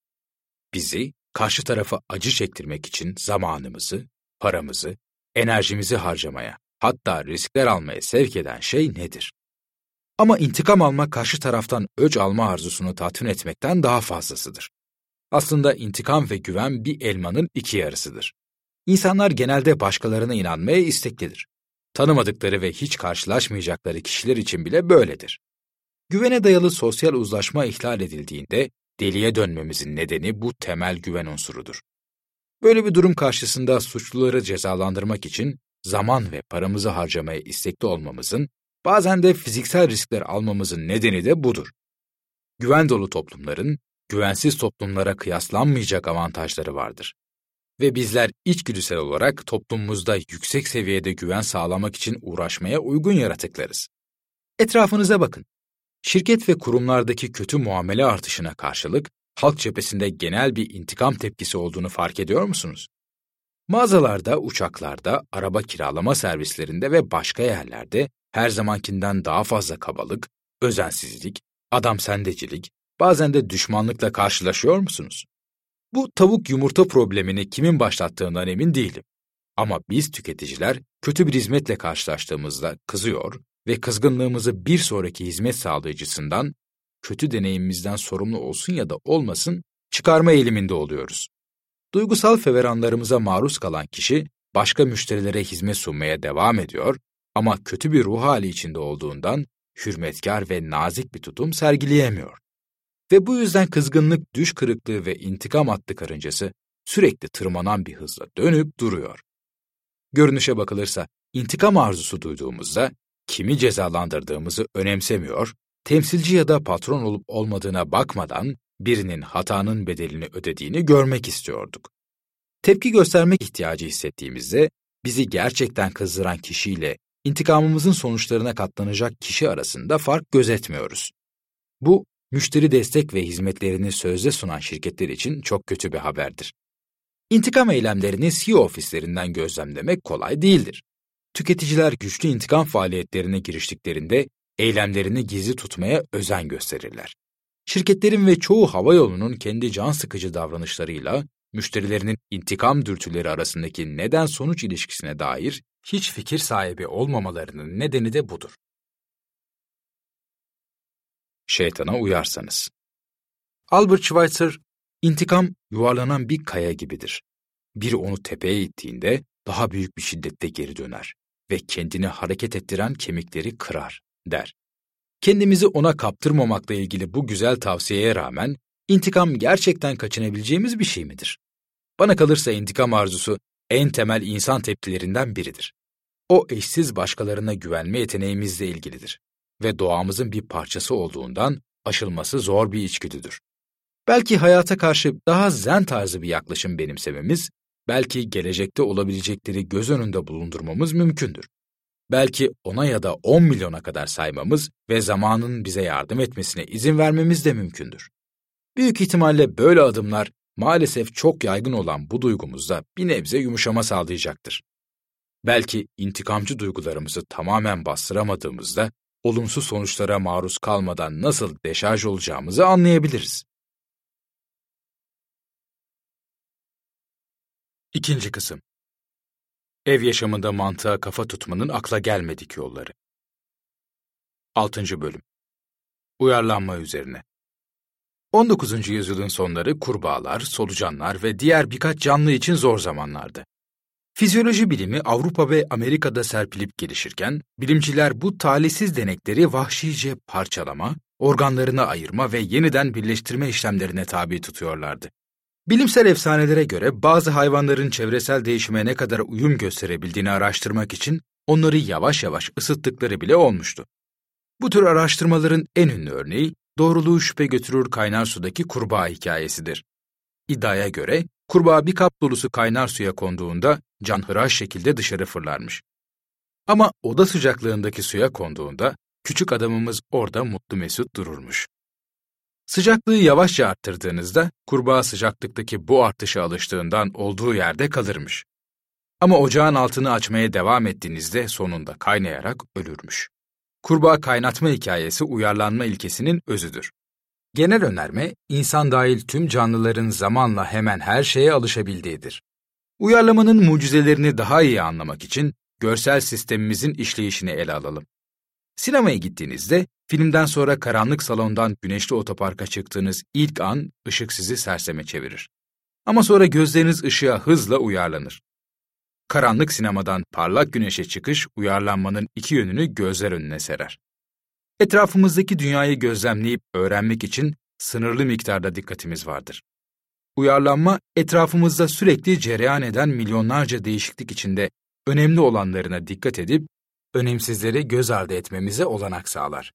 Bizi, karşı tarafa acı çektirmek için zamanımızı, paramızı, enerjimizi harcamaya, hatta riskler almaya sevk eden şey nedir? Ama intikam almak karşı taraftan öc alma arzusunu tatmin etmekten daha fazlasıdır. Aslında intikam ve güven bir elmanın iki yarısıdır. İnsanlar genelde başkalarına inanmaya isteklidir. Tanımadıkları ve hiç karşılaşmayacakları kişiler için bile böyledir. Güvene dayalı sosyal uzlaşma ihlal edildiğinde deliye dönmemizin nedeni bu temel güven unsurudur. Böyle bir durum karşısında suçluları cezalandırmak için zaman ve paramızı harcamaya istekli olmamızın, bazen de fiziksel riskler almamızın nedeni de budur. Güven dolu toplumların, güvensiz toplumlara kıyaslanmayacak avantajları vardır. Ve bizler içgüdüsel olarak toplumumuzda yüksek seviyede güven sağlamak için uğraşmaya uygun yaratıklarız. Etrafınıza bakın. Şirket ve kurumlardaki kötü muamele artışına karşılık, halk cephesinde genel bir intikam tepkisi olduğunu fark ediyor musunuz? Mağazalarda, uçaklarda, araba kiralama servislerinde ve başka yerlerde her zamankinden daha fazla kabalık, özensizlik, adamsendecilik, bazen de düşmanlıkla karşılaşıyor musunuz? Bu tavuk yumurta problemini kimin başlattığından emin değilim. Ama biz tüketiciler kötü bir hizmetle karşılaştığımızda kızıyor ve kızgınlığımızı bir sonraki hizmet sağlayıcısından, kötü deneyimimizden sorumlu olsun ya da olmasın, çıkarma eğiliminde oluyoruz. Duygusal feveranlarımıza maruz kalan kişi, başka müşterilere hizmet sunmaya devam ediyor ama kötü bir ruh hali içinde olduğundan hürmetkar ve nazik bir tutum sergileyemiyor. Ve bu yüzden kızgınlık, düş kırıklığı ve intikam adlı karıncası sürekli tırmanan bir hızla dönüp duruyor. Görünüşe bakılırsa intikam arzusu duyduğumuzda kimi cezalandırdığımızı önemsemiyor, temsilci ya da patron olup olmadığına bakmadan birinin hatanın bedelini ödediğini görmek istiyorduk. Tepki göstermek ihtiyacı hissettiğimizde bizi gerçekten kızdıran kişiyle intikamımızın sonuçlarına katlanacak kişi arasında fark gözetmiyoruz. Bu, müşteri destek ve hizmetlerini sözde sunan şirketler için çok kötü bir haberdir. İntikam eylemlerini C E O ofislerinden gözlemlemek kolay değildir. Tüketiciler güçlü intikam faaliyetlerine giriştiklerinde eylemlerini gizli tutmaya özen gösterirler. Şirketlerin ve çoğu havayolunun kendi can sıkıcı davranışlarıyla müşterilerinin intikam dürtüleri arasındaki neden-sonuç ilişkisine dair hiç fikir sahibi olmamalarının nedeni de budur. Şeytana uyarsanız. Albert Schweitzer, intikam yuvarlanan bir kaya gibidir. Biri onu tepeye ittiğinde daha büyük bir şiddette geri döner ve kendini hareket ettiren kemikleri kırar, der. Kendimizi ona kaptırmamakla ilgili bu güzel tavsiyeye rağmen, intikam gerçekten kaçınabileceğimiz bir şey midir? Bana kalırsa intikam arzusu en temel insan tepkilerinden biridir. O eşsiz başkalarına güvenme yeteneğimizle ilgilidir ve doğamızın bir parçası olduğundan aşılması zor bir içgüdüdür. Belki hayata karşı daha zen tarzı bir yaklaşım benimsememiz, belki gelecekte olabilecekleri göz önünde bulundurmamız mümkündür. Belki ona ya da on milyona kadar saymamız ve zamanın bize yardım etmesine izin vermemiz de mümkündür. Büyük ihtimalle böyle adımlar maalesef çok yaygın olan bu duygumuzda bir nebze yumuşama sağlayacaktır. Belki intikamcı duygularımızı tamamen bastıramadığımızda olumsuz sonuçlara maruz kalmadan nasıl deşarj olacağımızı anlayabiliriz. İkinci kısım. Ev yaşamında mantığa kafa tutmanın akla gelmedik yolları. Altıncı bölüm. Uyarlanma üzerine. on dokuzuncu yüzyılın sonları kurbağalar, solucanlar ve diğer birkaç canlı için zor zamanlardı. Fizyoloji bilimi Avrupa ve Amerika'da serpilip gelişirken, bilimciler bu talihsiz denekleri vahşice parçalama, organlarına ayırma ve yeniden birleştirme işlemlerine tabi tutuyorlardı. Bilimsel efsanelere göre bazı hayvanların çevresel değişime ne kadar uyum gösterebildiğini araştırmak için onları yavaş yavaş ısıttıkları bile olmuştu. Bu tür araştırmaların en ünlü örneği, doğruluğu şüphe götürür kaynar sudaki kurbağa hikayesidir. İddiaya göre, kurbağa bir kap dolusu kaynar suya konduğunda canhıraş şekilde dışarı fırlarmış. Ama oda sıcaklığındaki suya konduğunda, küçük adamımız orada mutlu mesut dururmuş. Sıcaklığı yavaşça arttırdığınızda, kurbağa sıcaklıktaki bu artışa alıştığından olduğu yerde kalırmış. Ama ocağın altını açmaya devam ettiğinizde sonunda kaynayarak ölürmüş. Kurbağa kaynatma hikayesi uyarlanma ilkesinin özüdür. Genel önerme, insan dahil tüm canlıların zamanla hemen her şeye alışabildiğidir. Uyarlamanın mucizelerini daha iyi anlamak için görsel sistemimizin işleyişini ele alalım. Sinemaya gittiğinizde, filmden sonra karanlık salondan güneşli otoparka çıktığınız ilk an ışık sizi serseme çevirir. Ama sonra gözleriniz ışığa hızla uyarlanır. Karanlık sinemadan parlak güneşe çıkış uyarlanmanın iki yönünü gözler önüne serer. Etrafımızdaki dünyayı gözlemleyip öğrenmek için sınırlı miktarda dikkatimiz vardır. Uyarlanma, etrafımızda sürekli cereyan eden milyonlarca değişiklik içinde önemli olanlarına dikkat edip, önemsizleri göz ardı etmemize olanak sağlar.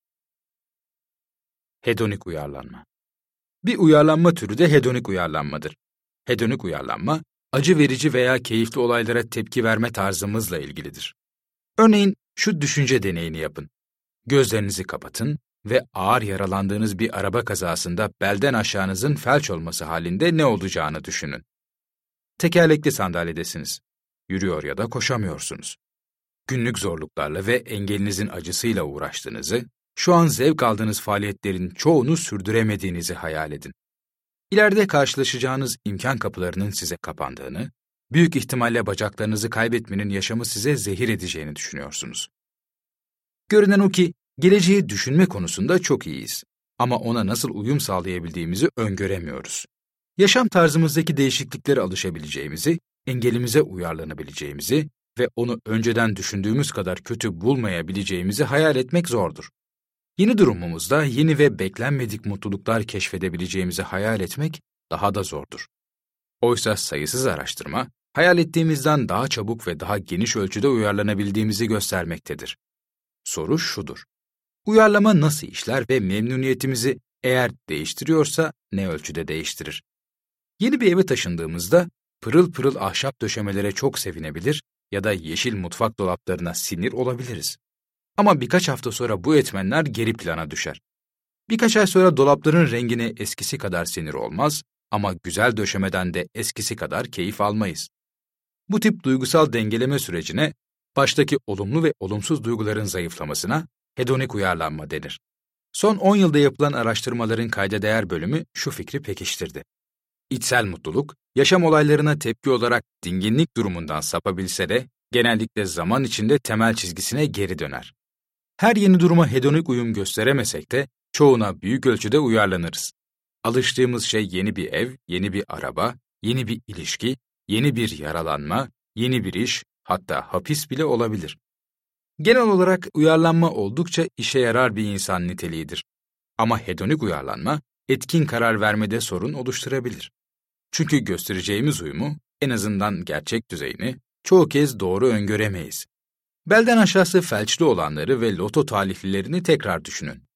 Hedonik uyarlanma. Bir uyarlanma türü de hedonik uyarlanmadır. Hedonik uyarlanma, acı verici veya keyifli olaylara tepki verme tarzımızla ilgilidir. Örneğin şu düşünce deneyini yapın. Gözlerinizi kapatın ve ağır yaralandığınız bir araba kazasında belden aşağınızın felç olması halinde ne olacağını düşünün. Tekerlekli sandalyedesiniz. Yürüyor ya da koşamıyorsunuz. Günlük zorluklarla ve engelinizin acısıyla uğraştığınızı, şu an zevk aldığınız faaliyetlerin çoğunu sürdüremediğinizi hayal edin. İleride karşılaşacağınız imkan kapılarının size kapandığını, büyük ihtimalle bacaklarınızı kaybetmenin yaşamı size zehir edeceğini düşünüyorsunuz. Görünen o ki, geleceği düşünme konusunda çok iyiyiz. Ama ona nasıl uyum sağlayabildiğimizi öngöremiyoruz. Yaşam tarzımızdaki değişikliklere alışabileceğimizi, engelimize uyarlanabileceğimizi ve onu önceden düşündüğümüz kadar kötü bulmayabileceğimizi hayal etmek zordur. Yeni durumumuzda yeni ve beklenmedik mutluluklar keşfedebileceğimizi hayal etmek daha da zordur. Oysa sayısız araştırma, hayal ettiğimizden daha çabuk ve daha geniş ölçüde uyarlanabildiğimizi göstermektedir. Soru şudur: uyarlama nasıl işler ve memnuniyetimizi eğer değiştiriyorsa ne ölçüde değiştirir? Yeni bir eve taşındığımızda pırıl pırıl ahşap döşemelere çok sevinebilir ya da yeşil mutfak dolaplarına sinir olabiliriz. Ama birkaç hafta sonra bu etmenler geri plana düşer. Birkaç ay sonra dolapların rengine eskisi kadar sinir olmaz ama güzel döşemeden de eskisi kadar keyif almayız. Bu tip duygusal dengeleme sürecine, baştaki olumlu ve olumsuz duyguların zayıflamasına hedonik uyarlanma denir. Son on yılda yapılan araştırmaların kayda değer bölümü şu fikri pekiştirdi. İçsel mutluluk, yaşam olaylarına tepki olarak dinginlik durumundan sapabilse de genellikle zaman içinde temel çizgisine geri döner. Her yeni duruma hedonik uyum gösteremesek de çoğuna büyük ölçüde uyarlanırız. Alıştığımız şey yeni bir ev, yeni bir araba, yeni bir ilişki, yeni bir yaralanma, yeni bir iş, hatta hapis bile olabilir. Genel olarak uyarlanma oldukça işe yarar bir insan niteliğidir. Ama hedonik uyarlanma, etkin karar vermede sorun oluşturabilir. Çünkü göstereceğimiz uyumu, en azından gerçek düzeyini, çoğu kez doğru öngöremeyiz. Belden aşağısı felçli olanları ve loto talihlilerini tekrar düşünün.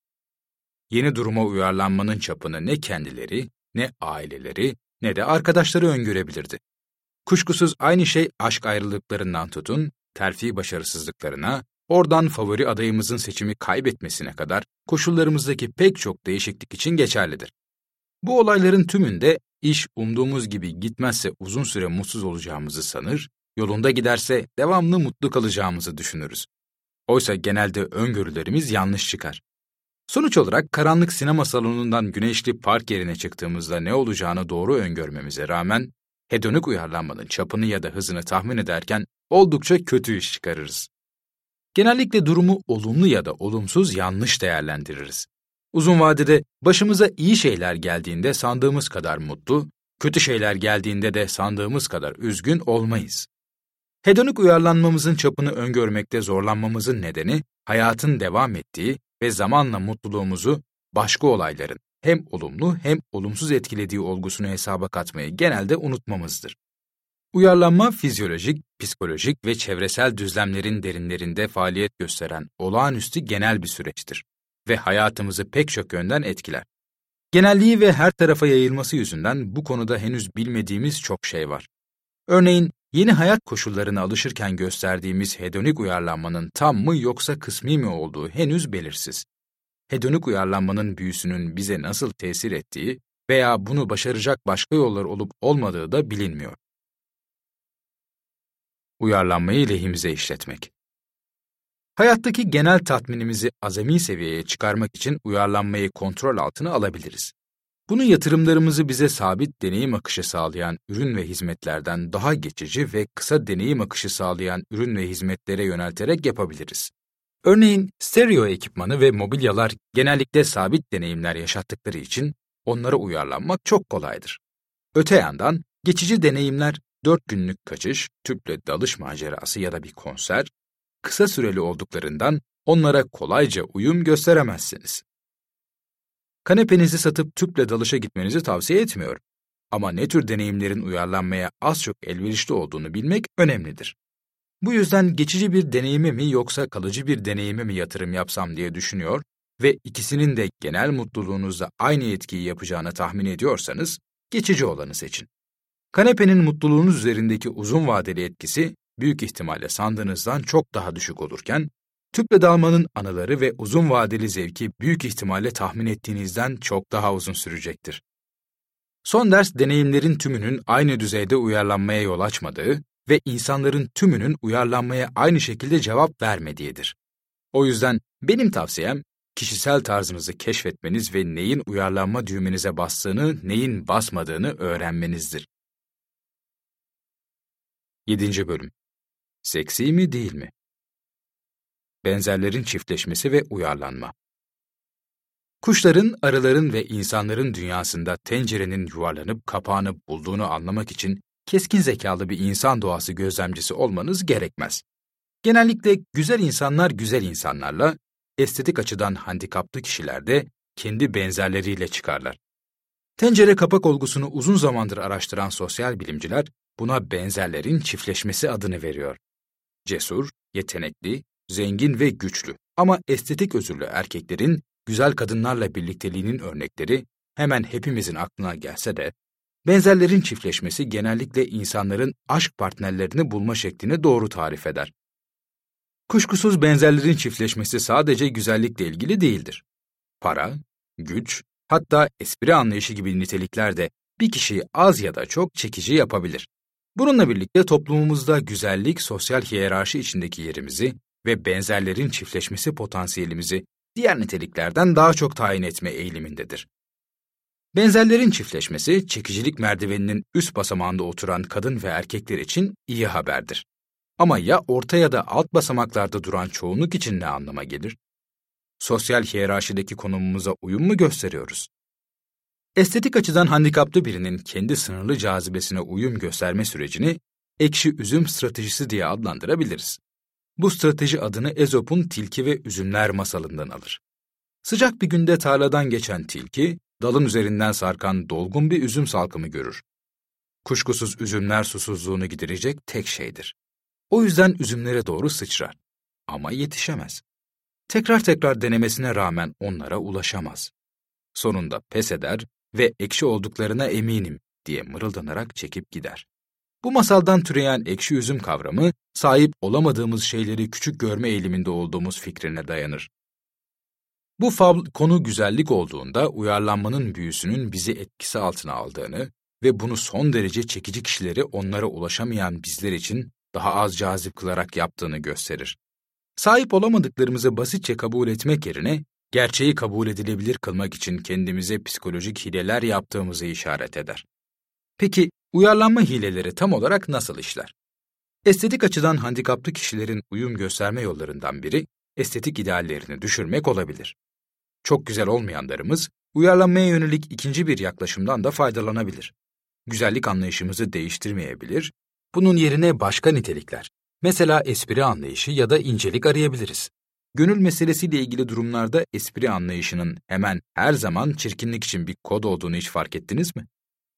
Yeni duruma uyarlanmanın çapını ne kendileri, ne aileleri, ne de arkadaşları öngörebilirdi. Kuşkusuz aynı şey aşk ayrılıklarından tutun, terfi başarısızlıklarına, oradan favori adayımızın seçimi kaybetmesine kadar koşullarımızdaki pek çok değişiklik için geçerlidir. Bu olayların tümünde iş umduğumuz gibi gitmezse uzun süre mutsuz olacağımızı sanır, yolunda giderse devamlı mutlu kalacağımızı düşünürüz. Oysa genelde öngörülerimiz yanlış çıkar. Sonuç olarak karanlık sinema salonundan güneşli park yerine çıktığımızda ne olacağını doğru öngörmemize rağmen, hedonik uyarlanmanın çapını ya da hızını tahmin ederken oldukça kötü iş çıkarırız. Genellikle durumu olumlu ya da olumsuz yanlış değerlendiririz. Uzun vadede başımıza iyi şeyler geldiğinde sandığımız kadar mutlu, kötü şeyler geldiğinde de sandığımız kadar üzgün olmayız. Hedonik uyarlanmamızın çapını öngörmekte zorlanmamızın nedeni, hayatın devam ettiği ve zamanla mutluluğumuzu başka olayların hem olumlu hem olumsuz etkilediği olgusunu hesaba katmayı genelde unutmamızdır. Uyarlanma, fizyolojik, psikolojik ve çevresel düzlemlerin derinlerinde faaliyet gösteren olağanüstü genel bir süreçtir ve hayatımızı pek çok yönden etkiler. Genelliği ve her tarafa yayılması yüzünden bu konuda henüz bilmediğimiz çok şey var. Örneğin, yeni hayat koşullarına alışırken gösterdiğimiz hedonik uyarlanmanın tam mı yoksa kısmi mi olduğu henüz belirsiz. Hedonik uyarlanmanın büyüsünün bize nasıl tesir ettiği veya bunu başaracak başka yollar olup olmadığı da bilinmiyor. Uyarlanmayı lehimize işletmek. Hayattaki genel tatminimizi azami seviyeye çıkarmak için uyarlanmayı kontrol altına alabiliriz. Bunu yatırımlarımızı bize sabit deneyim akışı sağlayan ürün ve hizmetlerden daha geçici ve kısa deneyim akışı sağlayan ürün ve hizmetlere yönelterek yapabiliriz. Örneğin stereo ekipmanı ve mobilyalar genellikle sabit deneyimler yaşattıkları için onlara uyarlanmak çok kolaydır. Öte yandan geçici deneyimler dört günlük kaçış, tüple dalış macerası ya da bir konser, kısa süreli olduklarından onlara kolayca uyum gösteremezsiniz. Kanepenizi satıp tüple dalışa gitmenizi tavsiye etmiyorum. Ama ne tür deneyimlerin uyarlanmaya az çok elverişli olduğunu bilmek önemlidir. Bu yüzden geçici bir deneyime mi yoksa kalıcı bir deneyime mi yatırım yapsam diye düşünüyor ve ikisinin de genel mutluluğunuzda aynı etkiyi yapacağını tahmin ediyorsanız, geçici olanı seçin. Kanepenin mutluluğunuz üzerindeki uzun vadeli etkisi büyük ihtimalle sandığınızdan çok daha düşük olurken, tüple dalmanın anıları ve uzun vadeli zevki büyük ihtimalle tahmin ettiğinizden çok daha uzun sürecektir. Son ders deneyimlerin tümünün aynı düzeyde uyarlanmaya yol açmadığı ve insanların tümünün uyarlanmaya aynı şekilde cevap vermediğidir. O yüzden benim tavsiyem, kişisel tarzınızı keşfetmeniz ve neyin uyarlanma düğmenize bastığını, neyin basmadığını öğrenmenizdir. Yedinci bölüm. Seksi mi değil mi? Benzerlerin çiftleşmesi ve uyarlanma. Kuşların, arıların ve insanların dünyasında tencerenin yuvarlanıp kapağını bulduğunu anlamak için keskin zekalı bir insan doğası gözlemcisi olmanız gerekmez. Genellikle güzel insanlar güzel insanlarla, estetik açıdan handikaplı kişiler de kendi benzerleriyle çıkarlar. Tencere kapak olgusunu uzun zamandır araştıran sosyal bilimciler buna benzerlerin çiftleşmesi adını veriyor. Cesur, yetenekli, zengin ve güçlü ama estetik özürlü erkeklerin güzel kadınlarla birlikteliğinin örnekleri hemen hepimizin aklına gelse de, benzerlerin çiftleşmesi genellikle insanların aşk partnerlerini bulma şeklini doğru tarif eder. Kuşkusuz benzerlerin çiftleşmesi sadece güzellikle ilgili değildir. Para, güç, hatta espri anlayışı gibi nitelikler de bir kişiyi az ya da çok çekici yapabilir. Bununla birlikte toplumumuzda güzellik, sosyal hiyerarşi içindeki yerimizi ve benzerlerin çiftleşmesi potansiyelimizi diğer niteliklerden daha çok tayin etme eğilimindedir. Benzerlerin çiftleşmesi, çekicilik merdiveninin üst basamağında oturan kadın ve erkekler için iyi haberdir. Ama ya orta ya da alt basamaklarda duran çoğunluk için ne anlama gelir? Sosyal hiyerarşideki konumumuza uyum mu gösteriyoruz? Estetik açıdan handikaplı birinin kendi sınırlı cazibesine uyum gösterme sürecini ekşi üzüm stratejisi diye adlandırabiliriz. Bu strateji adını Ezop'un Tilki ve Üzümler masalından alır. Sıcak bir günde tarladan geçen tilki, dalın üzerinden sarkan dolgun bir üzüm salkımı görür. Kuşkusuz üzümler susuzluğunu giderecek tek şeydir. O yüzden üzümlere doğru sıçrar. Ama yetişemez. Tekrar tekrar denemesine rağmen onlara ulaşamaz. Sonunda pes eder ve ekşi olduklarına eminim diye mırıldanarak çekip gider. Bu masaldan türeyen ekşi üzüm kavramı, sahip olamadığımız şeyleri küçük görme eğiliminde olduğumuz fikrine dayanır. Bu fabl konu güzellik olduğunda uyarlanmanın büyüsünün bizi etkisi altına aldığını ve bunu son derece çekici kişileri onlara ulaşamayan bizler için daha az cazip kılarak yaptığını gösterir. Sahip olamadıklarımızı basitçe kabul etmek yerine, gerçeği kabul edilebilir kılmak için kendimize psikolojik hileler yaptığımızı işaret eder. Peki, uyarlanma hileleri tam olarak nasıl işler? Estetik açıdan handikaplı kişilerin uyum gösterme yollarından biri, estetik ideallerini düşürmek olabilir. Çok güzel olmayanlarımız, uyarlanmaya yönelik ikinci bir yaklaşımdan da faydalanabilir. Güzellik anlayışımızı değiştirmeyebilir, bunun yerine başka nitelikler, mesela espri anlayışı ya da incelik arayabiliriz. Gönül meselesiyle ilgili durumlarda espri anlayışının hemen her zaman çirkinlik için bir kod olduğunu hiç fark ettiniz mi?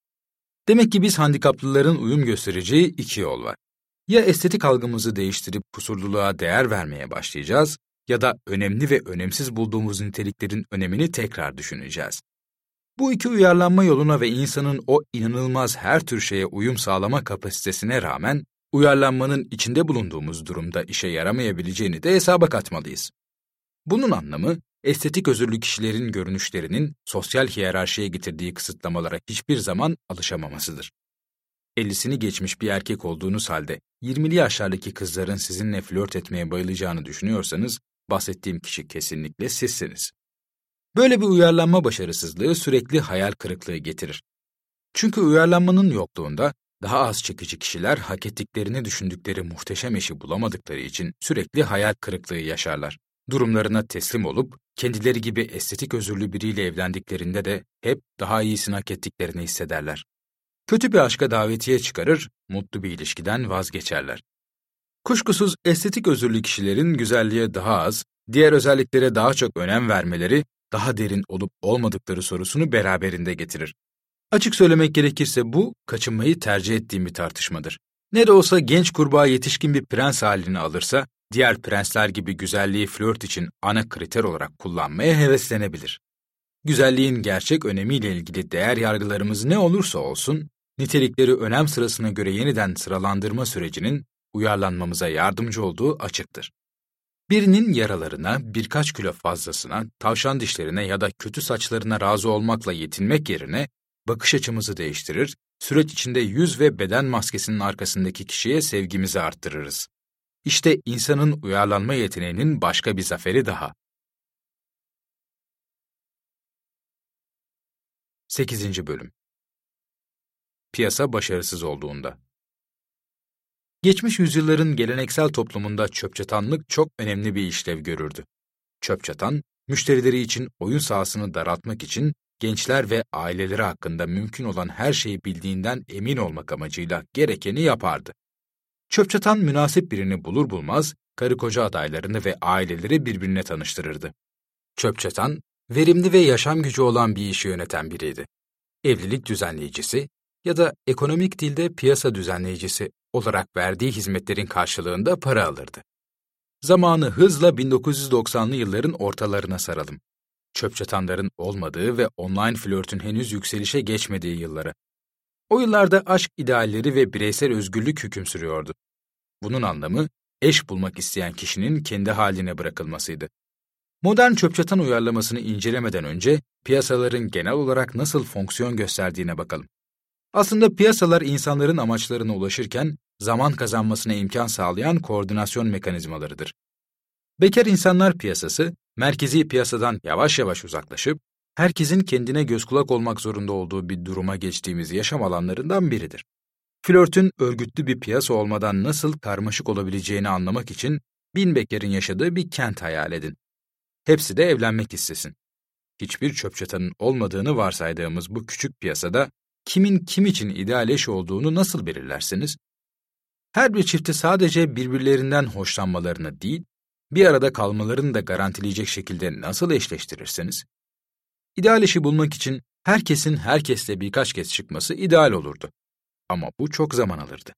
Demek ki biz handikaplıların uyum göstereceği iki yol var. Ya estetik algımızı değiştirip kusurluluğa değer vermeye başlayacağız ya da önemli ve önemsiz bulduğumuz niteliklerin önemini tekrar düşüneceğiz. Bu iki uyarlanma yoluna ve insanın o inanılmaz her tür şeye uyum sağlama kapasitesine rağmen uyarlanmanın içinde bulunduğumuz durumda işe yaramayabileceğini de hesaba katmalıyız. Bunun anlamı, estetik özürlü kişilerin görünüşlerinin sosyal hiyerarşiye getirdiği kısıtlamalara hiçbir zaman alışamamasıdır. ellisini geçmiş bir erkek olduğunuz halde yirmili yaşlardaki kızların sizinle flört etmeye bayılacağını düşünüyorsanız, bahsettiğim kişi kesinlikle sizsiniz. Böyle bir uyarlanma başarısızlığı sürekli hayal kırıklığı getirir. Çünkü uyarlanmanın yokluğunda daha az çekici kişiler hak ettiklerini düşündükleri muhteşem eşi bulamadıkları için sürekli hayal kırıklığı yaşarlar. Durumlarına teslim olup kendileri gibi estetik özürlü biriyle evlendiklerinde de hep daha iyisini hak ettiklerini hissederler. Kötü bir aşka davetiye çıkarır, mutlu bir ilişkiden vazgeçerler. Kuşkusuz estetik özürlü kişilerin güzelliğe daha az, diğer özelliklere daha çok önem vermeleri, daha derin olup olmadıkları sorusunu beraberinde getirir. Açık söylemek gerekirse bu, kaçınmayı tercih ettiğim bir tartışmadır. Ne de olsa genç kurbağa yetişkin bir prens halini alırsa, diğer prensler gibi güzelliği flört için ana kriter olarak kullanmaya heveslenebilir. Güzelliğin gerçek önemiyle ilgili değer yargılarımız ne olursa olsun, nitelikleri önem sırasına göre yeniden sıralandırma sürecinin uyarlanmamıza yardımcı olduğu açıktır. Birinin yaralarına, birkaç kilo fazlasına, tavşan dişlerine ya da kötü saçlarına razı olmakla yetinmek yerine, bakış açımızı değiştirir, süreç içinde yüz ve beden maskesinin arkasındaki kişiye sevgimizi arttırırız. İşte insanın uyarlanma yeteneğinin başka bir zaferi daha. sekizinci Bölüm. Piyasa başarısız olduğunda. Geçmiş yüzyılların geleneksel toplumunda çöpçatanlık çok önemli bir işlev görürdü. Çöpçatan, müşterileri için oyun sahasını daraltmak için gençler ve aileleri hakkında mümkün olan her şeyi bildiğinden emin olmak amacıyla gerekeni yapardı. Çöpçatan münasip birini bulur bulmaz, karı koca adaylarını ve aileleri birbirine tanıştırırdı. Çöpçatan, verimli ve yaşam gücü olan bir işi yöneten biriydi. Evlilik düzenleyicisi ya da ekonomik dilde piyasa düzenleyicisi olarak verdiği hizmetlerin karşılığında para alırdı. Zamanı hızla bin dokuz yüz doksanlı yılların ortalarına saralım. Çöpçatanların olmadığı ve online flörtün henüz yükselişe geçmediği yılları. O yıllarda aşk idealleri ve bireysel özgürlük hüküm sürüyordu. Bunun anlamı, eş bulmak isteyen kişinin kendi haline bırakılmasıydı. Modern çöpçatan uyarlamasını incelemeden önce, piyasaların genel olarak nasıl fonksiyon gösterdiğine bakalım. Aslında piyasalar insanların amaçlarına ulaşırken zaman kazanmasına imkan sağlayan koordinasyon mekanizmalarıdır. Bekar insanlar piyasası, merkezi piyasadan yavaş yavaş uzaklaşıp, herkesin kendine göz kulak olmak zorunda olduğu bir duruma geçtiğimiz yaşam alanlarından biridir. Flörtün örgütlü bir piyasa olmadan nasıl karmaşık olabileceğini anlamak için bin bekarın yaşadığı bir kent hayal edin. Hepsi de evlenmek istesin. Hiçbir çöp çatanın olmadığını varsaydığımız bu küçük piyasada kimin kim için ideal eş olduğunu nasıl belirlersiniz? Her bir çifti sadece birbirlerinden hoşlanmalarını değil, bir arada kalmalarını da garantileyecek şekilde nasıl eşleştirirsiniz? İdeal eşi bulmak için herkesin herkesle birkaç kez çıkması ideal olurdu. Ama bu çok zaman alırdı.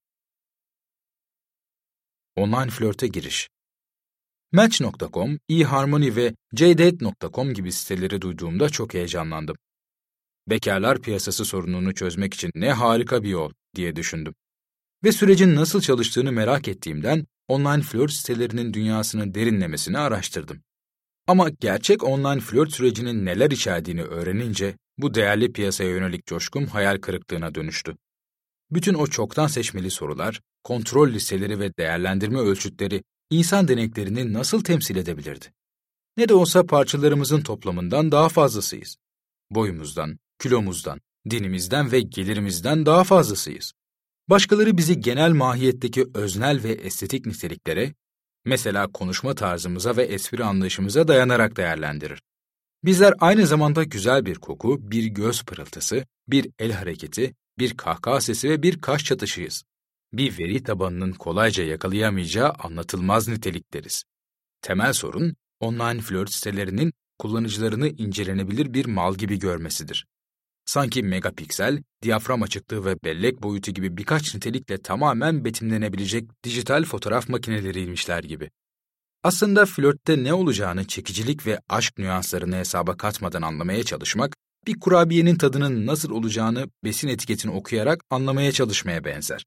Online flörte giriş. Match nokta com, eHarmony ve j date nokta com gibi siteleri duyduğumda çok heyecanlandım. Bekarlar piyasası sorununu çözmek için ne harika bir yol diye düşündüm. Ve sürecin nasıl çalıştığını merak ettiğimden online flört sitelerinin dünyasını derinlemesine araştırdım. Ama gerçek online flört sürecinin neler içerdiğini öğrenince bu değerli piyasaya yönelik coşkum hayal kırıklığına dönüştü. Bütün o çoktan seçmeli sorular, kontrol listeleri ve değerlendirme ölçütleri insan deneklerini nasıl temsil edebilirdi? Ne de olsa parçalarımızın toplamından daha fazlasıyız. Boyumuzdan, kilomuzdan, dinimizden ve gelirimizden daha fazlasıyız. Başkaları bizi genel mahiyetteki öznel ve estetik niteliklere, mesela konuşma tarzımıza ve espri anlayışımıza dayanarak değerlendirir. Bizler aynı zamanda güzel bir koku, bir göz pırıltısı, bir el hareketi, bir kahkaha sesi ve bir kaş çatışıyız. Bir veri tabanının kolayca yakalayamayacağı anlatılmaz nitelikleriz. Temel sorun, online flört sitelerinin kullanıcılarını incelenebilir bir mal gibi görmesidir. Sanki megapiksel, diyafram açıklığı ve bellek boyutu gibi birkaç nitelikle tamamen betimlenebilecek dijital fotoğraf makineleriymişler gibi. Aslında flörtte ne olacağını çekicilik ve aşk nüanslarını hesaba katmadan anlamaya çalışmak, bir kurabiyenin tadının nasıl olacağını besin etiketini okuyarak anlamaya çalışmaya benzer.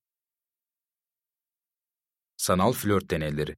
Sanal flört deneyleri.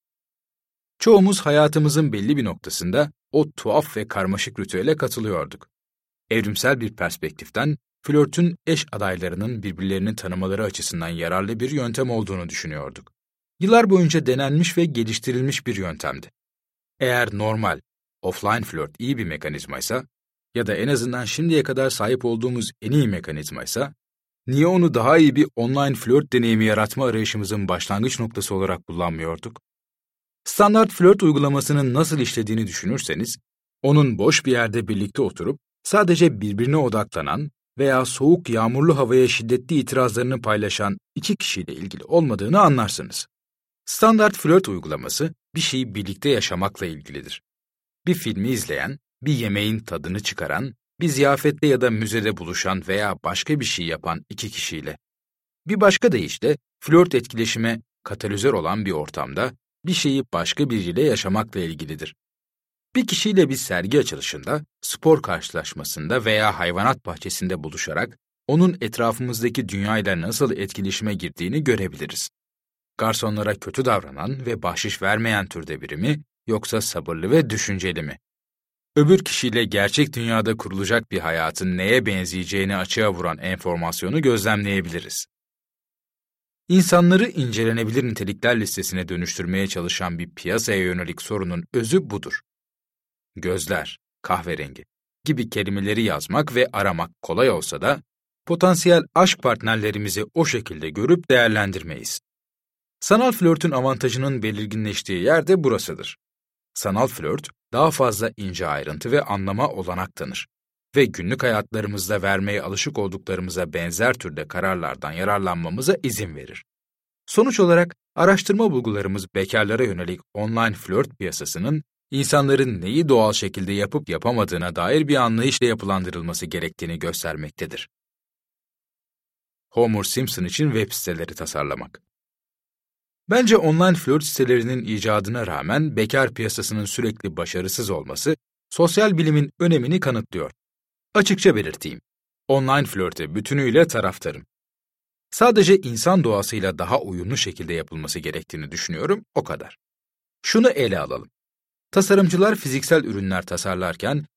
Çoğumuz hayatımızın belli bir noktasında o tuhaf ve karmaşık ritüele katılıyorduk. Evrimsel bir perspektiften, flörtün eş adaylarının birbirlerini tanımaları açısından yararlı bir yöntem olduğunu düşünüyorduk. Yıllar boyunca denenmiş ve geliştirilmiş bir yöntemdi. Eğer normal, offline flört iyi bir mekanizmaysa, ya da en azından şimdiye kadar sahip olduğumuz en iyi mekanizmaysa, niye onu daha iyi bir online flört deneyimi yaratma arayışımızın başlangıç noktası olarak kullanmıyorduk? Standart flört uygulamasının nasıl işlediğini düşünürseniz, onun boş bir yerde birlikte oturup, sadece birbirine odaklanan veya soğuk yağmurlu havaya şiddetli itirazlarını paylaşan iki kişiyle ilgili olmadığını anlarsınız. Standart flört uygulaması bir şeyi birlikte yaşamakla ilgilidir. Bir filmi izleyen, bir yemeğin tadını çıkaran, bir ziyafette ya da müzede buluşan veya başka bir şey yapan iki kişiyle. Bir başka deyişle, flört etkileşime katalizör olan bir ortamda bir şeyi başka biriyle yaşamakla ilgilidir. Bir kişiyle bir sergi açılışında, spor karşılaşmasında veya hayvanat bahçesinde buluşarak onun etrafımızdaki dünyayla nasıl etkileşime girdiğini görebiliriz. Garsonlara kötü davranan ve bahşiş vermeyen türde biri mi, yoksa sabırlı ve düşünceli mi? Öbür kişiyle gerçek dünyada kurulacak bir hayatın neye benzeyeceğini açığa vuran enformasyonu gözlemleyebiliriz. İnsanları incelenebilir nitelikler listesine dönüştürmeye çalışan bir piyasaya yönelik sorunun özü budur. Gözler, kahverengi gibi kelimeleri yazmak ve aramak kolay olsa da, potansiyel aşk partnerlerimizi o şekilde görüp değerlendirmeyiz. Sanal flörtün avantajının belirginleştiği yer de burasıdır. Sanal flört, daha fazla ince ayrıntı ve anlama olanak tanır ve günlük hayatlarımızda vermeye alışık olduklarımıza benzer türde kararlardan yararlanmamıza izin verir. Sonuç olarak, araştırma bulgularımız bekarlara yönelik online flört piyasasının, insanların neyi doğal şekilde yapıp yapamadığına dair bir anlayışla yapılandırılması gerektiğini göstermektedir. Homer Simpson için web siteleri tasarlamak. Bence online flört sitelerinin icadına rağmen bekar piyasasının sürekli başarısız olması, sosyal bilimin önemini kanıtlıyor. Açıkça belirteyim, online flörte bütünüyle taraftarım. Sadece insan doğasıyla daha uyumlu şekilde yapılması gerektiğini düşünüyorum, o kadar. Şunu ele alalım. Tasarımcılar fiziksel ürünler tasarlarken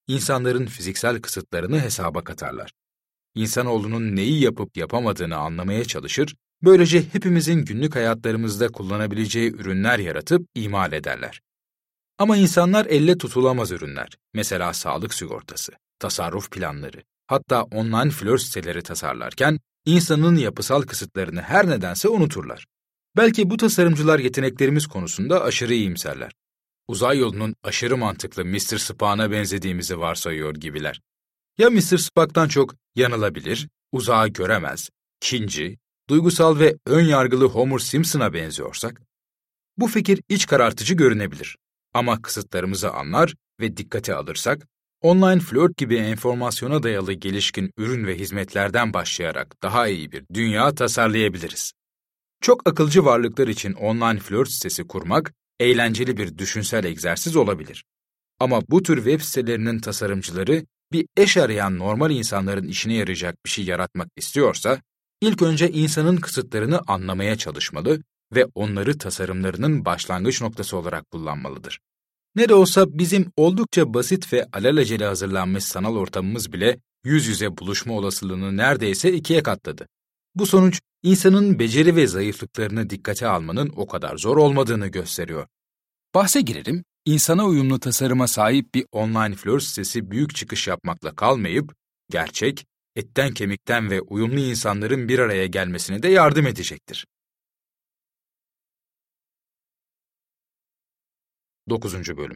insanların fiziksel kısıtlarını hesaba katarlar. İnsanoğlunun neyi yapıp yapamadığını anlamaya çalışır, böylece hepimizin günlük hayatlarımızda kullanabileceği ürünler yaratıp imal ederler. Ama insanlar elle tutulamaz ürünler, mesela sağlık sigortası, tasarruf planları, hatta online flört siteleri tasarlarken insanın yapısal kısıtlarını her nedense unuturlar. Belki bu tasarımcılar yeteneklerimiz konusunda aşırı iyimserler. Uzay yolunun aşırı mantıklı mister Spock'a benzediğimizi varsayıyor gibiler. Ya mister Spock'tan çok yanılabilir, uzağı göremez, kinci, duygusal ve ön yargılı Homer Simpson'a benziyorsak? Bu fikir iç karartıcı görünebilir. Ama kısıtlarımızı anlar ve dikkate alırsak, online flört gibi enformasyona dayalı gelişkin ürün ve hizmetlerden başlayarak daha iyi bir dünya tasarlayabiliriz. Çok akılcı varlıklar için online flört sitesi kurmak, eğlenceli bir düşünsel egzersiz olabilir. Ama bu tür web sitelerinin tasarımcıları, bir eş arayan normal insanların işine yarayacak bir şey yaratmak istiyorsa, ilk önce insanın kısıtlarını anlamaya çalışmalı ve onları tasarımlarının başlangıç noktası olarak kullanmalıdır. Ne de olsa bizim oldukça basit ve alelacele hazırlanmış sanal ortamımız bile yüz yüze buluşma olasılığını neredeyse ikiye katladı. Bu sonuç, insanın beceri ve zayıflıklarını dikkate almanın o kadar zor olmadığını gösteriyor. Bahse girerim, insana uyumlu tasarıma sahip bir online flört sitesi büyük çıkış yapmakla kalmayıp, gerçek, etten kemikten ve uyumlu insanların bir araya gelmesine de yardım edecektir. Dokuzuncu Bölüm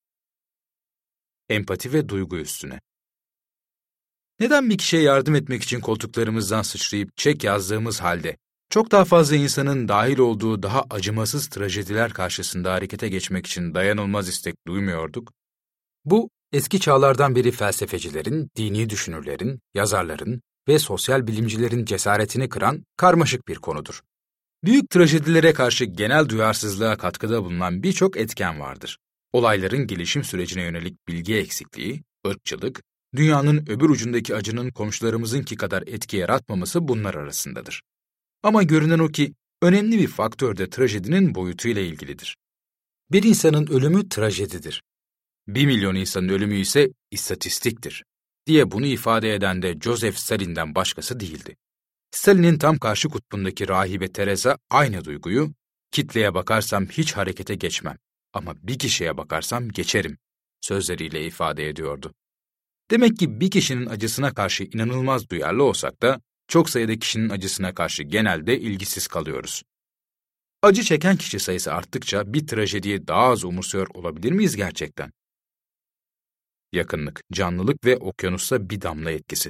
Empati ve duygu üstüne. Neden bir kişiye yardım etmek için koltuklarımızdan sıçrayıp çek yazdığımız halde, çok daha fazla insanın dahil olduğu daha acımasız trajediler karşısında harekete geçmek için dayanılmaz istek duymuyorduk? Bu, eski çağlardan beri felsefecilerin, dini düşünürlerin, yazarların ve sosyal bilimcilerin cesaretini kıran karmaşık bir konudur. Büyük trajedilere karşı genel duyarsızlığa katkıda bulunan birçok etken vardır. Olayların gelişim sürecine yönelik bilgi eksikliği, ırkçılık, dünyanın öbür ucundaki acının komşularımızınki kadar etki yaratmaması bunlar arasındadır. Ama görünen o ki, önemli bir faktör de trajedinin boyutuyla ilgilidir. Bir insanın ölümü trajedidir. Bir milyon insanın ölümü ise istatistiktir, diye bunu ifade eden de Joseph Stalin'den başkası değildi. Stalin'in tam karşı kutbundaki rahibe Teresa aynı duyguyu, kitleye bakarsam hiç harekete geçmem ama bir kişiye bakarsam geçerim, sözleriyle ifade ediyordu. Demek ki bir kişinin acısına karşı inanılmaz duyarlı olsak da, çok sayıda kişinin acısına karşı genelde ilgisiz kalıyoruz. Acı çeken kişi sayısı arttıkça bir trajediyi daha az umursuyor olabilir miyiz gerçekten? Yakınlık, canlılık ve okyanusta bir damla etkisi.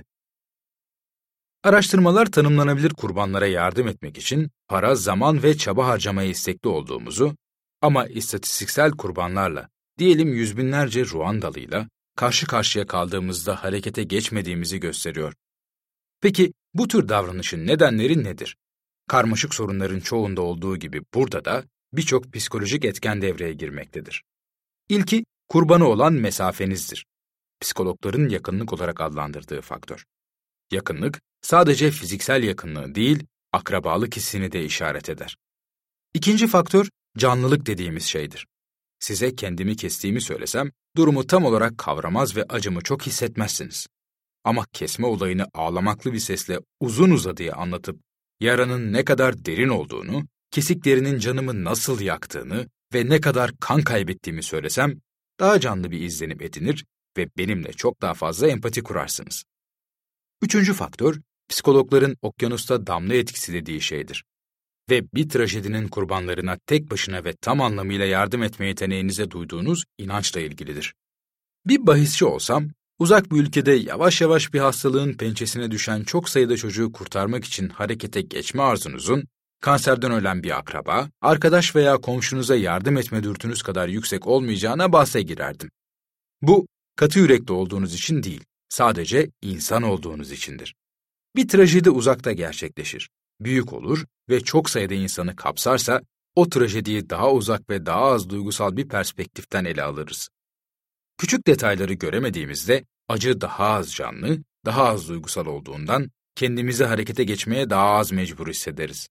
Araştırmalar tanımlanabilir kurbanlara yardım etmek için para, zaman ve çaba harcamaya istekli olduğumuzu ama istatistiksel kurbanlarla, diyelim yüz binlerce Ruandalıyla karşı karşıya kaldığımızda harekete geçmediğimizi gösteriyor. Peki bu tür davranışın nedenleri nedir? Karmaşık sorunların çoğunda olduğu gibi burada da birçok psikolojik etken devreye girmektedir. İlki, kurbanı olan mesafenizdir. Psikologların yakınlık olarak adlandırdığı faktör. Yakınlık, sadece fiziksel yakınlığı değil, akrabalık hissini de işaret eder. İkinci faktör, canlılık dediğimiz şeydir. Size kendimi kestiğimi söylesem, durumu tam olarak kavramaz ve acımı çok hissetmezsiniz. Ama kesme olayını ağlamaklı bir sesle uzun uzadıya anlatıp, yaranın ne kadar derin olduğunu, kesik derinin canımı nasıl yaktığını ve ne kadar kan kaybettiğimi söylesem, daha canlı bir izlenim edinir ve benimle çok daha fazla empati kurarsınız. Üçüncü faktör, psikologların okyanusta damla etkisi dediği şeydir. Ve bir trajedinin kurbanlarına tek başına ve tam anlamıyla yardım etme yeteneğinize duyduğunuz inançla ilgilidir. Bir bahisçi olsam, uzak bir ülkede yavaş yavaş bir hastalığın pençesine düşen çok sayıda çocuğu kurtarmak için harekete geçme arzunuzun, kanserden ölen bir akraba, arkadaş veya komşunuza yardım etme dürtünüz kadar yüksek olmayacağına bahse girerdim. Bu, katı yürekli olduğunuz için değil, sadece insan olduğunuz içindir. Bir trajedi uzakta gerçekleşir, büyük olur ve çok sayıda insanı kapsarsa, o trajediyi daha uzak ve daha az duygusal bir perspektiften ele alırız. Küçük detayları göremediğimizde, acı daha az canlı, daha az duygusal olduğundan, kendimizi harekete geçmeye daha az mecbur hissederiz.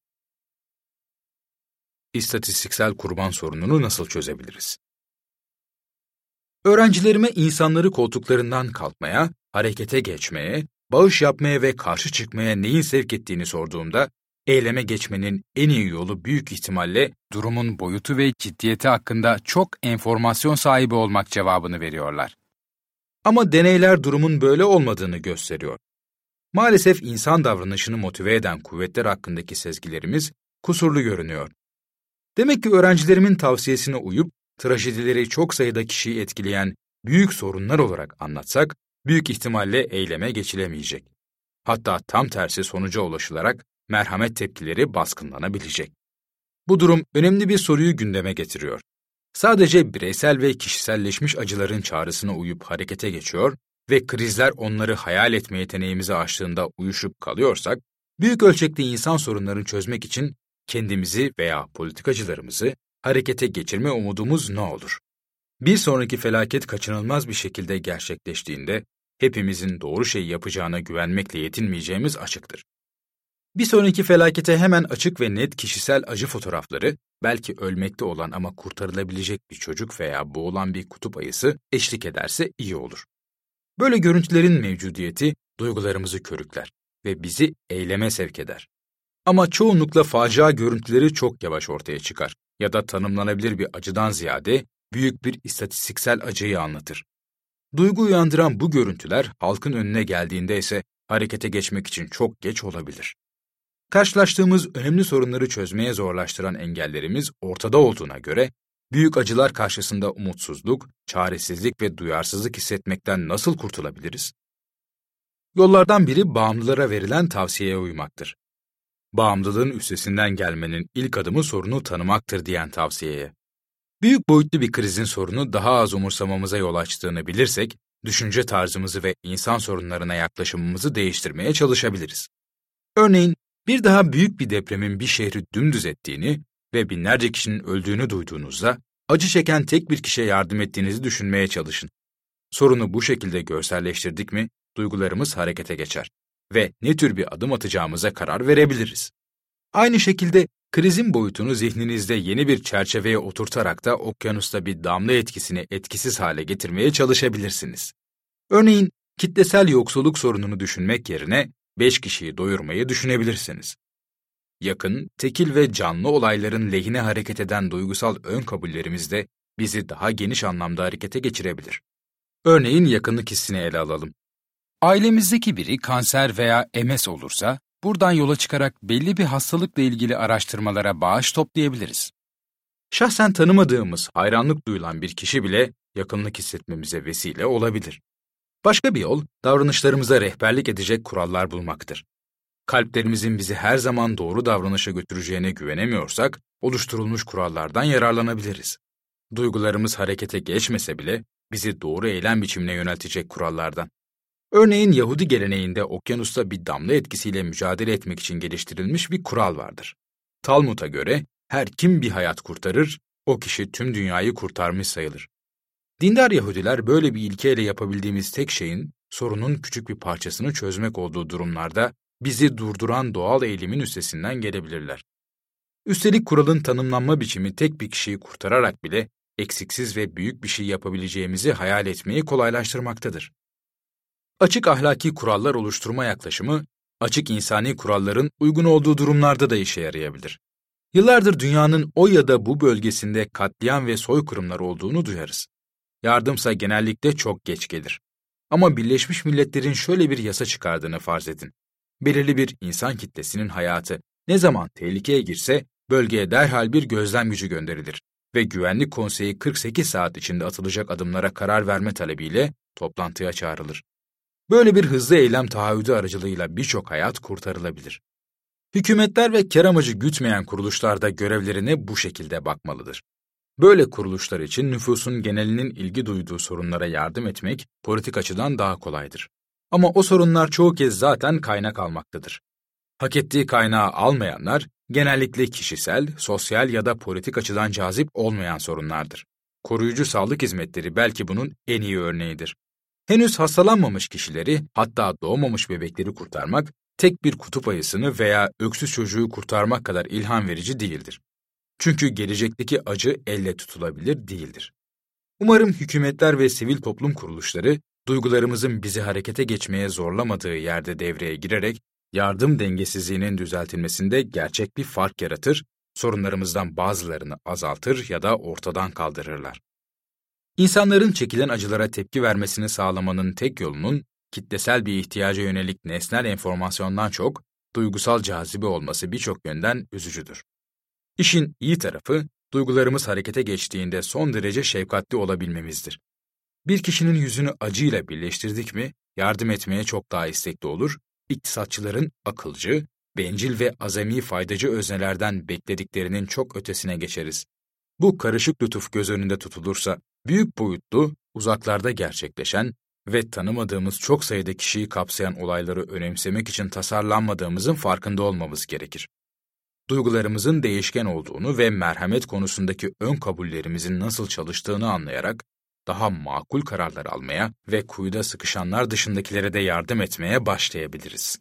İstatistiksel kurban sorununu nasıl çözebiliriz? Öğrencilerime insanları koltuklarından kalkmaya, harekete geçmeye, bağış yapmaya ve karşı çıkmaya neyin sevk ettiğini sorduğumda, eyleme geçmenin en iyi yolu büyük ihtimalle durumun boyutu ve ciddiyeti hakkında çok enformasyon sahibi olmak cevabını veriyorlar. Ama deneyler durumun böyle olmadığını gösteriyor. Maalesef insan davranışını motive eden kuvvetler hakkındaki sezgilerimiz kusurlu görünüyor. Demek ki öğrencilerimin tavsiyesine uyup, trajedileri çok sayıda kişiyi etkileyen büyük sorunlar olarak anlatsak, büyük ihtimalle eyleme geçilemeyecek. Hatta tam tersi sonuca ulaşılarak merhamet tepkileri baskınlanabilecek. Bu durum önemli bir soruyu gündeme getiriyor. Sadece bireysel ve kişiselleşmiş acıların çağrısına uyup harekete geçiyor ve krizler onları hayal etme yeteneğimizi aştığında uyuşup kalıyorsak, büyük ölçekli insan sorunlarını çözmek için kendimizi veya politikacılarımızı harekete geçirme umudumuz ne olur? Bir sonraki felaket kaçınılmaz bir şekilde gerçekleştiğinde, hepimizin doğru şeyi yapacağına güvenmekle yetinmeyeceğimiz açıktır. Bir sonraki felakete hemen açık ve net kişisel acı fotoğrafları, belki ölmekte olan ama kurtarılabilecek bir çocuk veya boğulan bir kutup ayısı eşlik ederse iyi olur. Böyle görüntülerin mevcudiyeti duygularımızı körükler ve bizi eyleme sevk eder. Ama çoğunlukla facia görüntüleri çok yavaş ortaya çıkar ya da tanımlanabilir bir acıdan ziyade büyük bir istatistiksel acıyı anlatır. Duygu uyandıran bu görüntüler halkın önüne geldiğinde ise harekete geçmek için çok geç olabilir. Karşılaştığımız önemli sorunları çözmeye zorlaştıran engellerimiz ortada olduğuna göre, büyük acılar karşısında umutsuzluk, çaresizlik ve duyarsızlık hissetmekten nasıl kurtulabiliriz? Yollardan biri bağımlılara verilen tavsiyeye uymaktır. Bağımlılığın üstesinden gelmenin ilk adımı sorunu tanımaktır diyen tavsiyeye. Büyük boyutlu bir krizin sorunu daha az umursamamıza yol açtığını bilirsek, düşünce tarzımızı ve insan sorunlarına yaklaşımımızı değiştirmeye çalışabiliriz. Örneğin, bir daha büyük bir depremin bir şehri dümdüz ettiğini ve binlerce kişinin öldüğünü duyduğunuzda, acı çeken tek bir kişiye yardım ettiğinizi düşünmeye çalışın. Sorunu bu şekilde görselleştirdik mi, duygularımız harekete geçer ve ne tür bir adım atacağımıza karar verebiliriz. Aynı şekilde krizin boyutunu zihninizde yeni bir çerçeveye oturtarak da okyanusta bir damla etkisini etkisiz hale getirmeye çalışabilirsiniz. Örneğin, kitlesel yoksulluk sorununu düşünmek yerine beş kişiyi doyurmayı düşünebilirsiniz. Yakın, tekil ve canlı olayların lehine hareket eden duygusal ön kabullerimiz de bizi daha geniş anlamda harekete geçirebilir. Örneğin yakınlık hissini ele alalım. Ailemizdeki biri kanser veya M S olursa, buradan yola çıkarak belli bir hastalıkla ilgili araştırmalara bağış toplayabiliriz. Şahsen tanımadığımız, hayranlık duyulan bir kişi bile yakınlık hissetmemize vesile olabilir. Başka bir yol, davranışlarımıza rehberlik edecek kurallar bulmaktır. Kalplerimizin bizi her zaman doğru davranışa götüreceğine güvenemiyorsak, oluşturulmuş kurallardan yararlanabiliriz. Duygularımız harekete geçmese bile, bizi doğru eylem biçimine yöneltecek kurallardan. Örneğin Yahudi geleneğinde okyanusta bir damla etkisiyle mücadele etmek için geliştirilmiş bir kural vardır. Talmud'a göre, her kim bir hayat kurtarır, o kişi tüm dünyayı kurtarmış sayılır. Dindar Yahudiler böyle bir ilkeyle yapabildiğimiz tek şeyin, sorunun küçük bir parçasını çözmek olduğu durumlarda, bizi durduran doğal eğilimin üstesinden gelebilirler. Üstelik kuralın tanımlanma biçimi tek bir kişiyi kurtararak bile, eksiksiz ve büyük bir şey yapabileceğimizi hayal etmeyi kolaylaştırmaktadır. Açık ahlaki kurallar oluşturma yaklaşımı, açık insani kuralların uygun olduğu durumlarda da işe yarayabilir. Yıllardır dünyanın o ya da bu bölgesinde katliam ve soykırımlar olduğunu duyarız. Yardımsa genellikle çok geç gelir. Ama Birleşmiş Milletler'in şöyle bir yasa çıkardığını farz edin. Belirli bir insan kitlesinin hayatı ne zaman tehlikeye girse bölgeye derhal bir gözlem gücü gönderilir ve Güvenlik Konseyi kırk sekiz saat içinde atılacak adımlara karar verme talebiyle toplantıya çağrılır. Böyle bir hızlı eylem taahhüdü aracılığıyla birçok hayat kurtarılabilir. Hükümetler ve kar amacı gütmeyen kuruluşlar da görevlerine bu şekilde bakmalıdır. Böyle kuruluşlar için nüfusun genelinin ilgi duyduğu sorunlara yardım etmek politik açıdan daha kolaydır. Ama o sorunlar çoğu kez zaten kaynak almaktadır. Hak ettiği kaynağı almayanlar genellikle kişisel, sosyal ya da politik açıdan cazip olmayan sorunlardır. Koruyucu sağlık hizmetleri belki bunun en iyi örneğidir. Henüz hastalanmamış kişileri, hatta doğmamış bebekleri kurtarmak, tek bir kutup ayısını veya öksüz çocuğu kurtarmak kadar ilham verici değildir. Çünkü gelecekteki acı elle tutulabilir değildir. Umarım hükümetler ve sivil toplum kuruluşları, duygularımızın bizi harekete geçmeye zorlamadığı yerde devreye girerek, yardım dengesizliğinin düzeltilmesinde gerçek bir fark yaratır, sorunlarımızdan bazılarını azaltır ya da ortadan kaldırırlar. İnsanların çekilen acılara tepki vermesini sağlamanın tek yolunun, kitlesel bir ihtiyaca yönelik nesnel enformasyondan çok, duygusal cazibe olması birçok yönden üzücüdür. İşin iyi tarafı, duygularımız harekete geçtiğinde son derece şefkatli olabilmemizdir. Bir kişinin yüzünü acıyla birleştirdik mi, yardım etmeye çok daha istekli olur, iktisatçıların akılcı, bencil ve azami faydacı öznelerden beklediklerinin çok ötesine geçeriz. Bu karışık lütuf göz önünde tutulursa, büyük boyutlu, uzaklarda gerçekleşen ve tanımadığımız çok sayıda kişiyi kapsayan olayları önemsemek için tasarlanmadığımızın farkında olmamız gerekir. Duygularımızın değişken olduğunu ve merhamet konusundaki ön kabullerimizin nasıl çalıştığını anlayarak, daha makul kararlar almaya ve kuyuda sıkışanlar dışındakilere de yardım etmeye başlayabiliriz.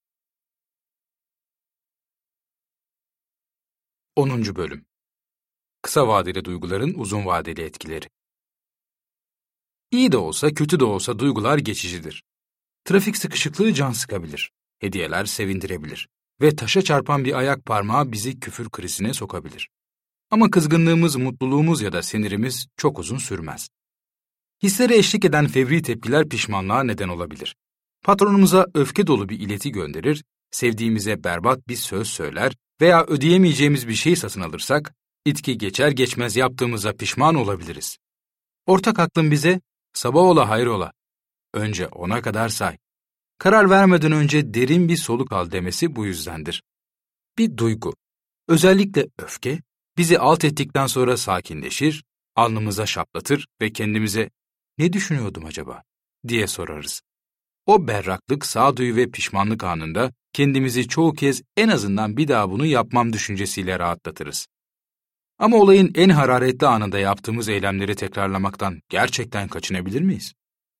onuncu Bölüm. Kısa vadeli duyguların uzun vadeli etkileri. İyi de olsa, kötü de olsa duygular geçicidir. Trafik sıkışıklığı can sıkabilir, hediyeler sevindirebilir ve taşa çarpan bir ayak parmağı bizi küfür krizine sokabilir. Ama kızgınlığımız, mutluluğumuz ya da sinirimiz çok uzun sürmez. Hislere eşlik eden fevri tepkiler pişmanlığa neden olabilir. Patronumuza öfke dolu bir ileti gönderir, sevdiğimize berbat bir söz söyler veya ödeyemeyeceğimiz bir şey satın alırsak, itki geçer geçmez yaptığımıza pişman olabiliriz. Ortak aklım bize, sabah ola hayrola, önce ona kadar say. Karar vermeden önce derin bir soluk al demesi bu yüzdendir. Bir duygu, özellikle öfke, bizi alt ettikten sonra sakinleşir, alnımıza şaplatır ve kendimize "Ne düşünüyordum acaba?" diye sorarız. O berraklık, sağduyu ve pişmanlık anında kendimizi çoğu kez en azından bir daha bunu yapmam düşüncesiyle rahatlatırız. Ama olayın en hararetli anında yaptığımız eylemleri tekrarlamaktan gerçekten kaçınabilir miyiz?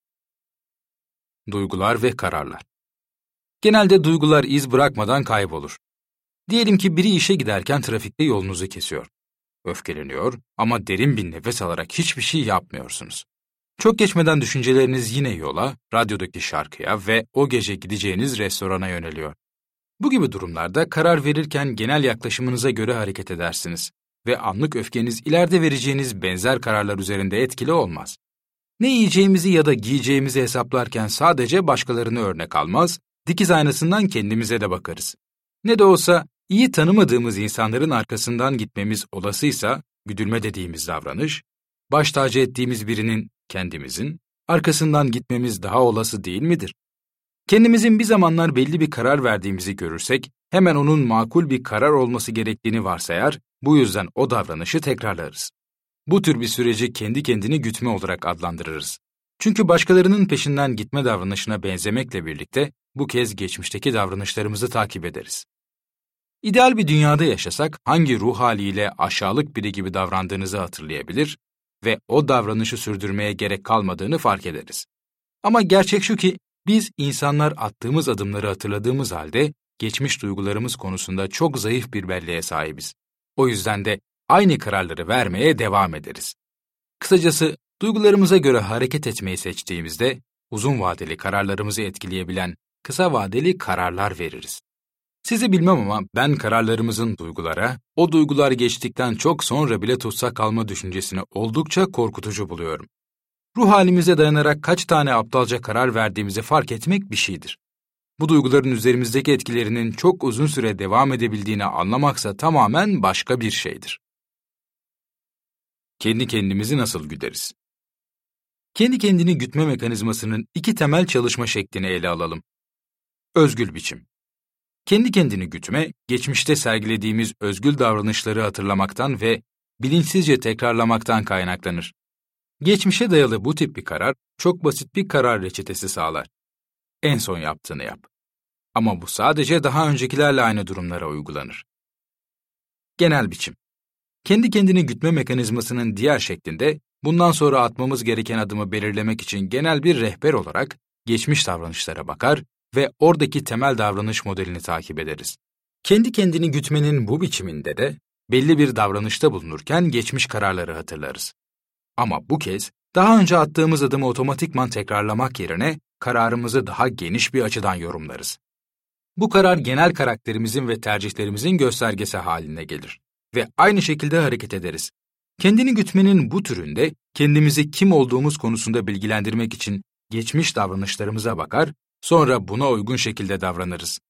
Duygular ve kararlar. Genelde duygular iz bırakmadan kaybolur. Diyelim ki biri işe giderken trafikte yolunuzu kesiyor. Öfkeleniyor ama derin bir nefes alarak hiçbir şey yapmıyorsunuz. Çok geçmeden düşünceleriniz yine yola, radyodaki şarkıya ve o gece gideceğiniz restorana yöneliyor. Bu gibi durumlarda karar verirken genel yaklaşımınıza göre hareket edersiniz ve anlık öfkeniz ileride vereceğiniz benzer kararlar üzerinde etkili olmaz. Ne yiyeceğimizi ya da giyeceğimizi hesaplarken sadece başkalarını örnek almaz, dikiz aynasından kendimize de bakarız. Ne de olsa iyi tanımadığımız insanların arkasından gitmemiz olasıysa, güdülme dediğimiz davranış, baş tacı ettiğimiz birinin, kendimizin, arkasından gitmemiz daha olası değil midir? Kendimizin bir zamanlar belli bir karar verdiğimizi görürsek, hemen onun makul bir karar olması gerektiğini varsayar, bu yüzden o davranışı tekrarlarız. Bu tür bir süreci kendi kendini gütme olarak adlandırırız. Çünkü başkalarının peşinden gitme davranışına benzemekle birlikte, bu kez geçmişteki davranışlarımızı takip ederiz. İdeal bir dünyada yaşasak, hangi ruh haliyle aşağılık biri gibi davrandığınızı hatırlayabilir ve o davranışı sürdürmeye gerek kalmadığını fark ederiz. Ama gerçek şu ki, biz insanlar attığımız adımları hatırladığımız halde, geçmiş duygularımız konusunda çok zayıf bir belleğe sahibiz. O yüzden de aynı kararları vermeye devam ederiz. Kısacası, duygularımıza göre hareket etmeyi seçtiğimizde, uzun vadeli kararlarımızı etkileyebilen kısa vadeli kararlar veririz. Sizi bilmem ama ben kararlarımızın duygulara, o duygular geçtikten çok sonra bile tutsak kalma düşüncesini oldukça korkutucu buluyorum. Ruh halimize dayanarak kaç tane aptalca karar verdiğimizi fark etmek bir şeydir. Bu duyguların üzerimizdeki etkilerinin çok uzun süre devam edebildiğini anlamaksa tamamen başka bir şeydir. Kendi kendimizi nasıl güderiz? Kendi kendini gütme mekanizmasının iki temel çalışma şeklini ele alalım. Özgül biçim. Kendi kendini gütme, geçmişte sergilediğimiz özgül davranışları hatırlamaktan ve bilinçsizce tekrarlamaktan kaynaklanır. Geçmişe dayalı bu tip bir karar, çok basit bir karar reçetesi sağlar. En son yaptığını yap. Ama bu sadece daha öncekilerle aynı durumlara uygulanır. Genel biçim. Kendi kendini gütme mekanizmasının diğer şeklinde, bundan sonra atmamız gereken adımı belirlemek için genel bir rehber olarak geçmiş davranışlara bakar ve oradaki temel davranış modelini takip ederiz. Kendi kendini gütmenin bu biçiminde de belli bir davranışta bulunurken geçmiş kararları hatırlarız. Ama bu kez daha önce attığımız adımı otomatikman tekrarlamak yerine kararımızı daha geniş bir açıdan yorumlarız. Bu karar genel karakterimizin ve tercihlerimizin göstergesi haline gelir ve aynı şekilde hareket ederiz. Kendini gütmenin bu türünde kendimizi kim olduğumuz konusunda bilgilendirmek için geçmiş davranışlarımıza bakar, sonra buna uygun şekilde davranırız.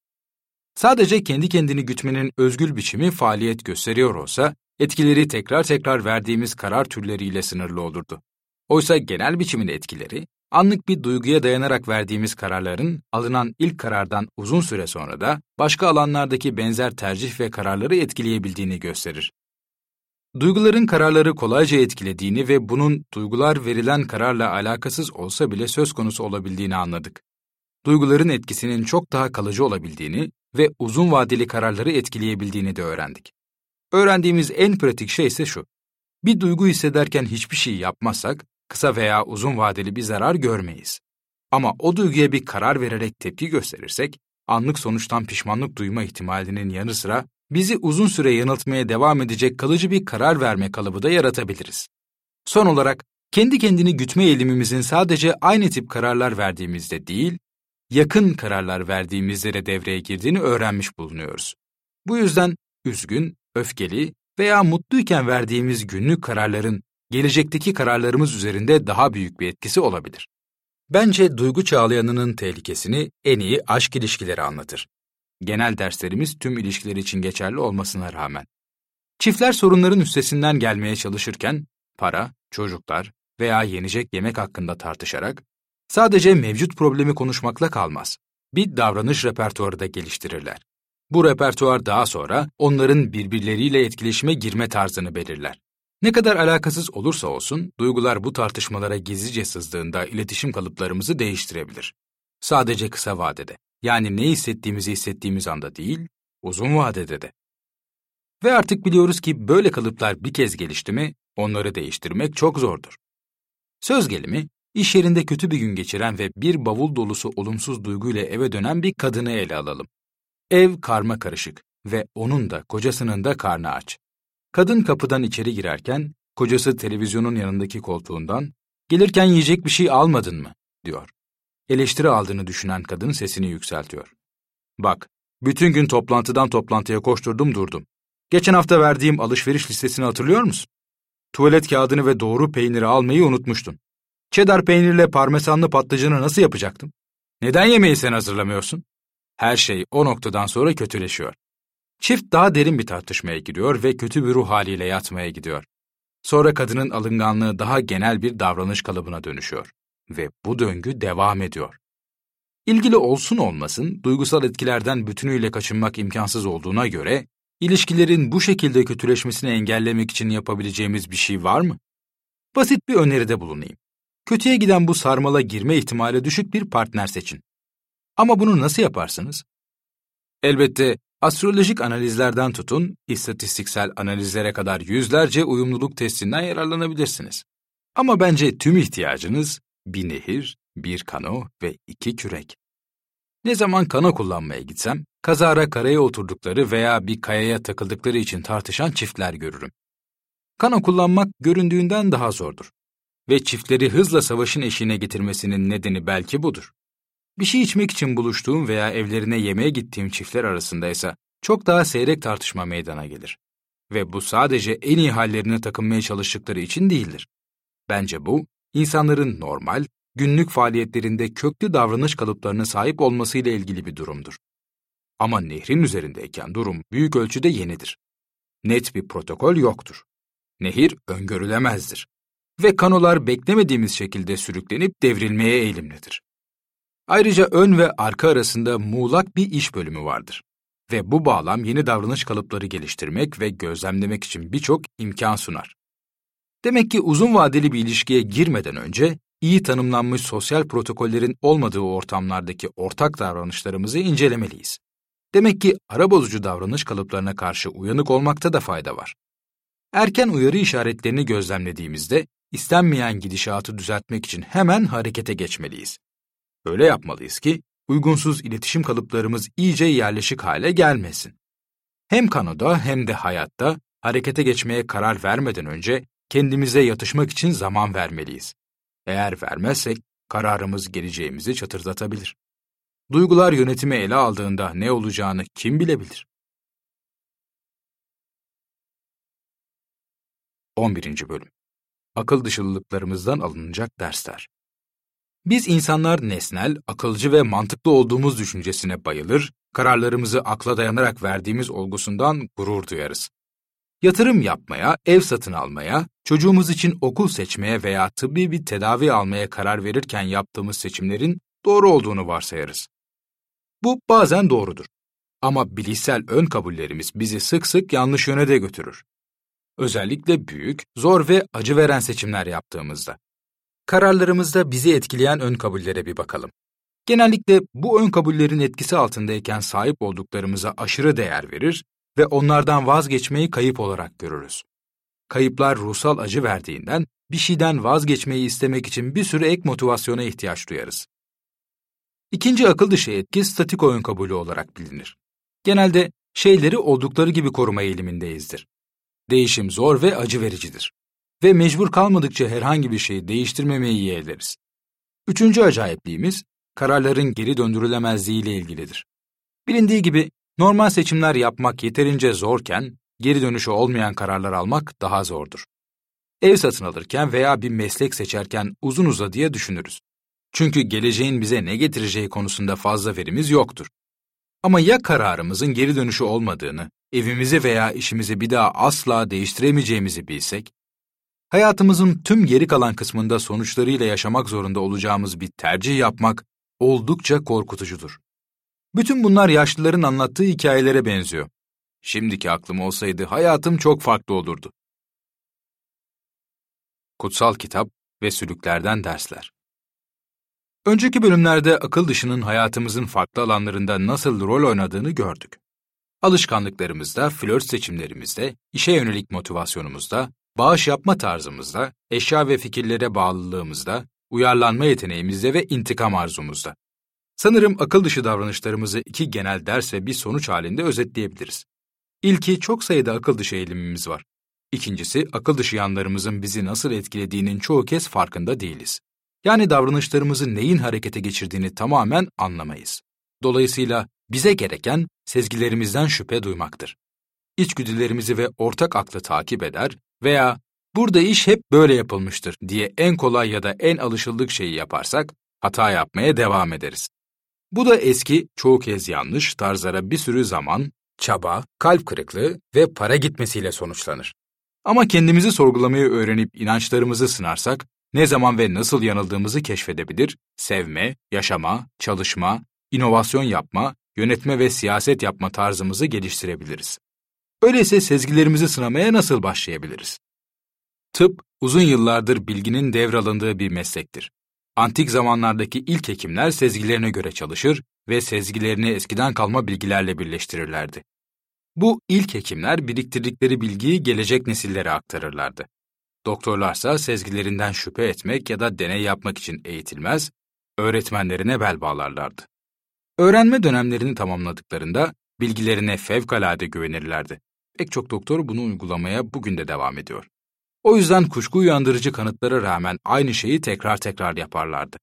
Sadece kendi kendini gütmenin özgül biçimi faaliyet gösteriyor olsa, etkileri tekrar tekrar verdiğimiz karar türleriyle sınırlı olurdu. Oysa genel biçimin etkileri, anlık bir duyguya dayanarak verdiğimiz kararların alınan ilk karardan uzun süre sonra da başka alanlardaki benzer tercih ve kararları etkileyebildiğini gösterir. Duyguların kararları kolayca etkilediğini ve bunun duygular verilen kararla alakasız olsa bile söz konusu olabildiğini anladık. Duyguların etkisinin çok daha kalıcı olabildiğini ve uzun vadeli kararları etkileyebildiğini de öğrendik. Öğrendiğimiz en pratik şey ise şu: bir duygu hissederken hiçbir şey yapmazsak, kısa veya uzun vadeli bir zarar görmeyiz. Ama o duyguya bir karar vererek tepki gösterirsek, anlık sonuçtan pişmanlık duyma ihtimalinin yanı sıra, bizi uzun süre yanıltmaya devam edecek kalıcı bir karar verme kalıbı da yaratabiliriz. Son olarak, kendi kendini gütme eğilimimizin sadece aynı tip kararlar verdiğimizde değil, yakın kararlar verdiğimizde de devreye girdiğini öğrenmiş bulunuyoruz. Bu yüzden üzgün, öfkeli veya mutluyken verdiğimiz günlük kararların gelecekteki kararlarımız üzerinde daha büyük bir etkisi olabilir. Bence duygu çağlayanının tehlikesini en iyi aşk ilişkileri anlatır. Genel derslerimiz tüm ilişkiler için geçerli olmasına rağmen. Çiftler sorunların üstesinden gelmeye çalışırken, para, çocuklar veya yenecek yemek hakkında tartışarak, sadece mevcut problemi konuşmakla kalmaz. Bir davranış repertuarı da geliştirirler. Bu repertuar daha sonra onların birbirleriyle etkileşime girme tarzını belirler. Ne kadar alakasız olursa olsun, duygular bu tartışmalara gizlice sızdığında iletişim kalıplarımızı değiştirebilir. Sadece kısa vadede, yani ne hissettiğimizi hissettiğimiz anda değil, uzun vadede de. Ve artık biliyoruz ki böyle kalıplar bir kez gelişti mi, onları değiştirmek çok zordur. Söz gelimi, iş yerinde kötü bir gün geçiren ve bir bavul dolusu olumsuz duyguyla eve dönen bir kadını ele alalım. Ev karma karışık ve onun da kocasının da karnı aç. Kadın kapıdan içeri girerken, kocası televizyonun yanındaki koltuğundan, "Gelirken yiyecek bir şey almadın mı?" diyor. Eleştiri aldığını düşünen kadın sesini yükseltiyor. "Bak, bütün gün toplantıdan toplantıya koşturdum durdum. Geçen hafta verdiğim alışveriş listesini hatırlıyor musun? Tuvalet kağıdını ve doğru peyniri almayı unutmuştun. Cheddar peynirle parmesanlı patlıcanı nasıl yapacaktım? Neden yemeği sen hazırlamıyorsun?" Her şey o noktadan sonra kötüleşiyor. Çift daha derin bir tartışmaya giriyor ve kötü bir ruh haliyle yatmaya gidiyor. Sonra kadının alınganlığı daha genel bir davranış kalıbına dönüşüyor. Ve bu döngü devam ediyor. İlgili olsun olmasın, duygusal etkilerden bütünüyle kaçınmak imkansız olduğuna göre, ilişkilerin bu şekilde kötüleşmesini engellemek için yapabileceğimiz bir şey var mı? Basit bir öneride bulunayım. Kötüye giden bu sarmala girme ihtimali düşük bir partner seçin. Ama bunu nasıl yaparsınız? Elbette astrolojik analizlerden tutun, istatistiksel analizlere kadar yüzlerce uyumluluk testinden yararlanabilirsiniz. Ama bence tüm ihtiyacınız bir nehir, bir kano ve iki kürek. Ne zaman kano kullanmaya gitsem, kazara karaya oturdukları veya bir kayaya takıldıkları için tartışan çiftler görürüm. Kano kullanmak göründüğünden daha zordur. Ve çiftleri hızla savaşın eşiğine getirmesinin nedeni belki budur. Bir şey içmek için buluştuğum veya evlerine yemeğe gittiğim çiftler arasındaysa çok daha seyrek tartışma meydana gelir. Ve bu sadece en iyi hallerine takınmaya çalıştıkları için değildir. Bence bu, insanların normal, günlük faaliyetlerinde köklü davranış kalıplarına sahip olmasıyla ilgili bir durumdur. Ama nehrin üzerindeyken durum büyük ölçüde yenidir. Net bir protokol yoktur. Nehir öngörülemezdir. Ve kanolar beklemediğimiz şekilde sürüklenip devrilmeye eğilimlidir. Ayrıca ön ve arka arasında muğlak bir iş bölümü vardır. Ve bu bağlam yeni davranış kalıpları geliştirmek ve gözlemlemek için birçok imkan sunar. Demek ki uzun vadeli bir ilişkiye girmeden önce iyi tanımlanmış sosyal protokollerin olmadığı ortamlardaki ortak davranışlarımızı incelemeliyiz. Demek ki arabozucu davranış kalıplarına karşı uyanık olmakta da fayda var. Erken uyarı işaretlerini gözlemlediğimizde istenmeyen gidişatı düzeltmek için hemen harekete geçmeliyiz. Öyle yapmalıyız ki uygunsuz iletişim kalıplarımız iyice yerleşik hale gelmesin. Hem kanoda hem de hayatta harekete geçmeye karar vermeden önce kendimize yatışmak için zaman vermeliyiz. Eğer vermezsek kararımız geleceğimizi çatırdatabilir. Duygular yönetimi ele aldığında ne olacağını kim bilebilir? on birinci Bölüm Akıl dışılılıklarımızdan alınacak dersler. Biz insanlar nesnel, akılcı ve mantıklı olduğumuz düşüncesine bayılır, kararlarımızı akla dayanarak verdiğimiz olgusundan gurur duyarız. Yatırım yapmaya, ev satın almaya, çocuğumuz için okul seçmeye veya tıbbi bir tedavi almaya karar verirken yaptığımız seçimlerin doğru olduğunu varsayarız. Bu bazen doğrudur. Ama bilişsel ön kabullerimiz bizi sık sık yanlış yöne de götürür. Özellikle büyük, zor ve acı veren seçimler yaptığımızda. Kararlarımızda bizi etkileyen ön kabullere bir bakalım. Genellikle bu ön kabullerin etkisi altındayken sahip olduklarımıza aşırı değer verir ve onlardan vazgeçmeyi kayıp olarak görürüz. Kayıplar ruhsal acı verdiğinden bir şeyden vazgeçmeyi istemek için bir sürü ek motivasyona ihtiyaç duyarız. İkinci akıl dışı etki statik ön kabulü olarak bilinir. Genelde şeyleri oldukları gibi koruma eğilimindeyizdir. Değişim zor ve acı vericidir. Ve mecbur kalmadıkça herhangi bir şeyi değiştirmemeyi yeğleriz. Üçüncü acayipliğimiz, kararların geri döndürülemezliği ile ilgilidir. Bilindiği gibi normal seçimler yapmak yeterince zorken, geri dönüşü olmayan kararlar almak daha zordur. Ev satın alırken veya bir meslek seçerken uzun uzadıya düşünürüz. Çünkü geleceğin bize ne getireceği konusunda fazla verimiz yoktur. Ama ya kararımızın geri dönüşü olmadığını, evimizi veya işimizi bir daha asla değiştiremeyeceğimizi bilsek, hayatımızın tüm geri kalan kısmında sonuçlarıyla yaşamak zorunda olacağımız bir tercih yapmak oldukça korkutucudur. Bütün bunlar yaşlıların anlattığı hikayelere benziyor. Şimdiki aklım olsaydı hayatım çok farklı olurdu. Kutsal Kitap ve Sülüklerden Dersler. Önceki bölümlerde akıl dışının hayatımızın farklı alanlarında nasıl rol oynadığını gördük. Alışkanlıklarımızda, flört seçimlerimizde, işe yönelik motivasyonumuzda, bağış yapma tarzımızda, eşya ve fikirlere bağlılığımızda, uyarlanma yeteneğimizde ve intikam arzumuzda. Sanırım akıl dışı davranışlarımızı iki genel ders ve bir sonuç halinde özetleyebiliriz. İlki, çok sayıda akıl dışı eğilimimiz var. İkincisi, akıl dışı yanlarımızın bizi nasıl etkilediğinin çoğu kez farkında değiliz. Yani davranışlarımızı neyin harekete geçirdiğini tamamen anlamayız. Dolayısıyla bize gereken sezgilerimizden şüphe duymaktır. İçgüdülerimizi ve ortak aklı takip eder veya burada iş hep böyle yapılmıştır diye en kolay ya da en alışıldık şeyi yaparsak hata yapmaya devam ederiz. Bu da eski, çoğu kez yanlış tarzlara bir sürü zaman, çaba, kalp kırıklığı ve para gitmesiyle sonuçlanır. Ama kendimizi sorgulamayı öğrenip inançlarımızı sınarsak, ne zaman ve nasıl yanıldığımızı keşfedebilir, sevme, yaşama, çalışma, inovasyon yapma, yönetme ve siyaset yapma tarzımızı geliştirebiliriz. Öyleyse sezgilerimizi sınamaya nasıl başlayabiliriz? Tıp, uzun yıllardır bilginin devralındığı bir meslektir. Antik zamanlardaki ilk hekimler sezgilerine göre çalışır ve sezgilerini eskiden kalma bilgilerle birleştirirlerdi. Bu ilk hekimler biriktirdikleri bilgiyi gelecek nesillere aktarırlardı. Doktorlarsa sezgilerinden şüphe etmek ya da deney yapmak için eğitilmez, öğretmenlerine bel bağlarlardı. Öğrenme dönemlerini tamamladıklarında bilgilerine fevkalade güvenirlerdi. Pek çok doktor bunu uygulamaya bugün de devam ediyor. O yüzden kuşku uyandırıcı kanıtlara rağmen aynı şeyi tekrar tekrar yaparlardı.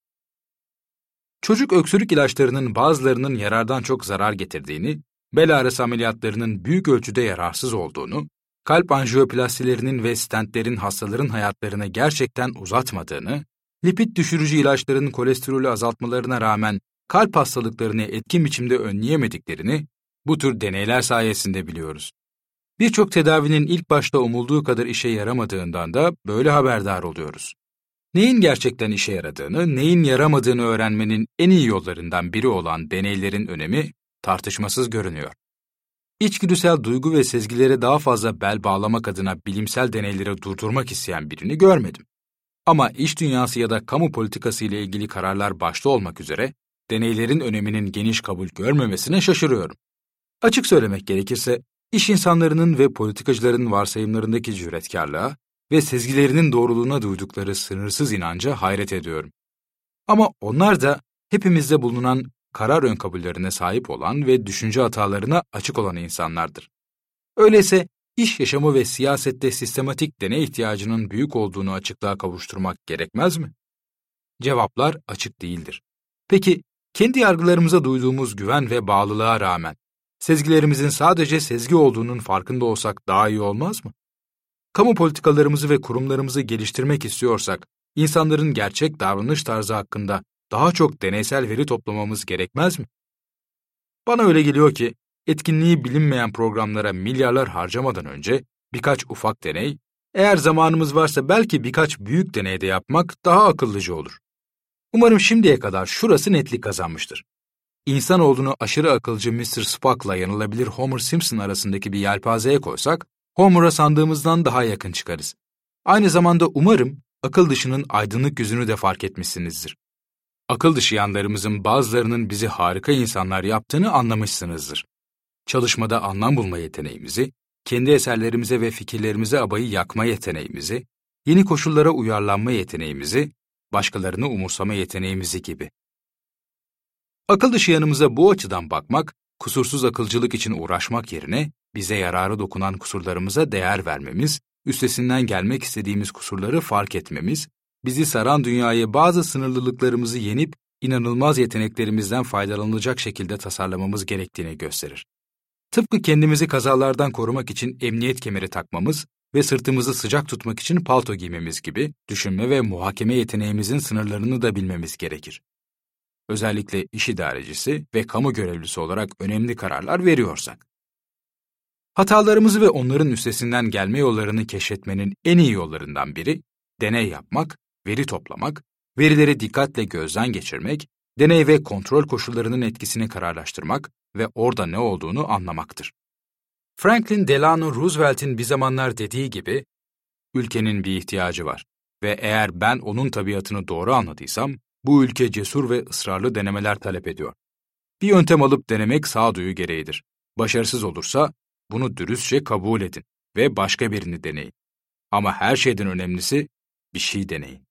Çocuk öksürük ilaçlarının bazılarının yarardan çok zarar getirdiğini, bel ağrısı ameliyatlarının büyük ölçüde yararsız olduğunu, kalp anjiyoplastilerinin ve stentlerin hastaların hayatlarını gerçekten uzatmadığını, lipid düşürücü ilaçların kolesterolü azaltmalarına rağmen kalp hastalıklarını etkin biçimde önleyemediklerini bu tür deneyler sayesinde biliyoruz. Birçok tedavinin ilk başta umulduğu kadar işe yaramadığından da böyle haberdar oluyoruz. Neyin gerçekten işe yaradığını, neyin yaramadığını öğrenmenin en iyi yollarından biri olan deneylerin önemi tartışmasız görünüyor. İçgüdüsel duygu ve sezgilere daha fazla bel bağlamak adına bilimsel deneyleri durdurmak isteyen birini görmedim. Ama iş dünyası ya da kamu politikası ile ilgili kararlar başta olmak üzere deneylerin öneminin geniş kabul görmemesine şaşırıyorum. Açık söylemek gerekirse, iş insanlarının ve politikacıların varsayımlarındaki cüretkarlığa ve sezgilerinin doğruluğuna duydukları sınırsız inanca hayret ediyorum. Ama onlar da hepimizde bulunan karar önkabullerine sahip olan ve düşünce hatalarına açık olan insanlardır. Öyleyse iş yaşamı ve siyasette sistematik deney ihtiyacının büyük olduğunu açıklığa kavuşturmak gerekmez mi? Cevaplar açık değildir. Peki, kendi yargılarımıza duyduğumuz güven ve bağlılığa rağmen, sezgilerimizin sadece sezgi olduğunun farkında olsak daha iyi olmaz mı? Kamu politikalarımızı ve kurumlarımızı geliştirmek istiyorsak, insanların gerçek davranış tarzı hakkında daha çok deneysel veri toplamamız gerekmez mi? Bana öyle geliyor ki, etkinliği bilinmeyen programlara milyarlar harcamadan önce birkaç ufak deney, eğer zamanımız varsa belki birkaç büyük deney de yapmak daha akıllıca olur. Umarım şimdiye kadar şurası netlik kazanmıştır. İnsanoğlunu aşırı akılcı mister Spock'la yanılabilir Homer Simpson arasındaki bir yelpazeye koysak, Homer'a sandığımızdan daha yakın çıkarız. Aynı zamanda umarım akıl dışının aydınlık yüzünü de fark etmişsinizdir. Akıl dışı yanlarımızın bazılarının bizi harika insanlar yaptığını anlamışsınızdır. Çalışmada anlam bulma yeteneğimizi, kendi eserlerimize ve fikirlerimize abayı yakma yeteneğimizi, yeni koşullara uyarlanma yeteneğimizi, başkalarını umursama yeteneğimizi gibi. Akıl dışı yanımıza bu açıdan bakmak, kusursuz akılcılık için uğraşmak yerine bize yararı dokunan kusurlarımıza değer vermemiz, üstesinden gelmek istediğimiz kusurları fark etmemiz, bizi saran dünyayı bazı sınırlılıklarımızı yenip inanılmaz yeteneklerimizden faydalanılacak şekilde tasarlamamız gerektiğini gösterir. Tıpkı kendimizi kazalardan korumak için emniyet kemeri takmamız ve sırtımızı sıcak tutmak için palto giymemiz gibi düşünme ve muhakeme yeteneğimizin sınırlarını da bilmemiz gerekir. Özellikle iş idarecisi ve kamu görevlisi olarak önemli kararlar veriyorsak. Hatalarımızı ve onların üstesinden gelme yollarını keşfetmenin en iyi yollarından biri, deney yapmak, veri toplamak, verileri dikkatle gözden geçirmek, deney ve kontrol koşullarının etkisini kararlaştırmak ve orada ne olduğunu anlamaktır. Franklin Delano Roosevelt'in bir zamanlar dediği gibi, ülkenin bir ihtiyacı var ve eğer ben onun tabiatını doğru anladıysam, bu ülke cesur ve ısrarlı denemeler talep ediyor. Bir yöntem alıp denemek sağduyu gereğidir. Başarısız olursa, bunu dürüstçe kabul edin ve başka birini deneyin. Ama her şeyden önemlisi, bir şey deneyin.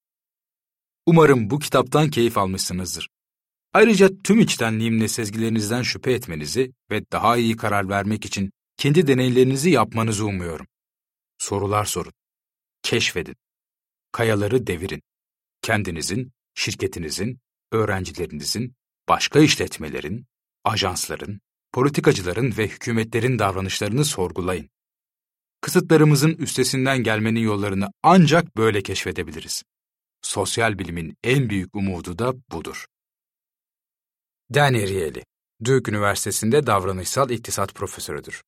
Umarım bu kitaptan keyif almışsınızdır. Ayrıca tüm içtenliğimle sezgilerinizden şüphe etmenizi ve daha iyi karar vermek için kendi deneylerinizi yapmanızı umuyorum. Sorular sorun. Keşfedin. Kayaları devirin. Kendinizin, şirketinizin, öğrencilerinizin, başka işletmelerin, ajansların, politikacıların ve hükümetlerin davranışlarını sorgulayın. Kısıtlarımızın üstesinden gelmenin yollarını ancak böyle keşfedebiliriz. Sosyal bilimin en büyük umudu da budur. Dan Ariely, Duke Üniversitesi'nde davranışsal iktisat profesörüdür.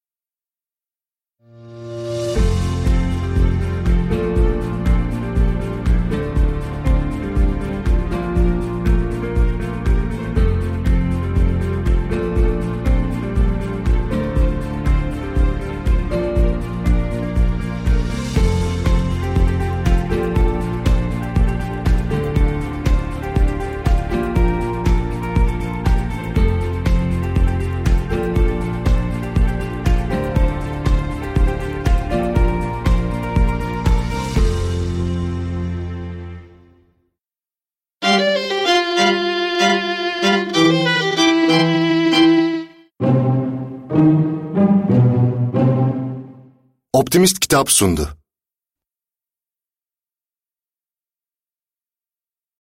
Optimist Kitap sundu.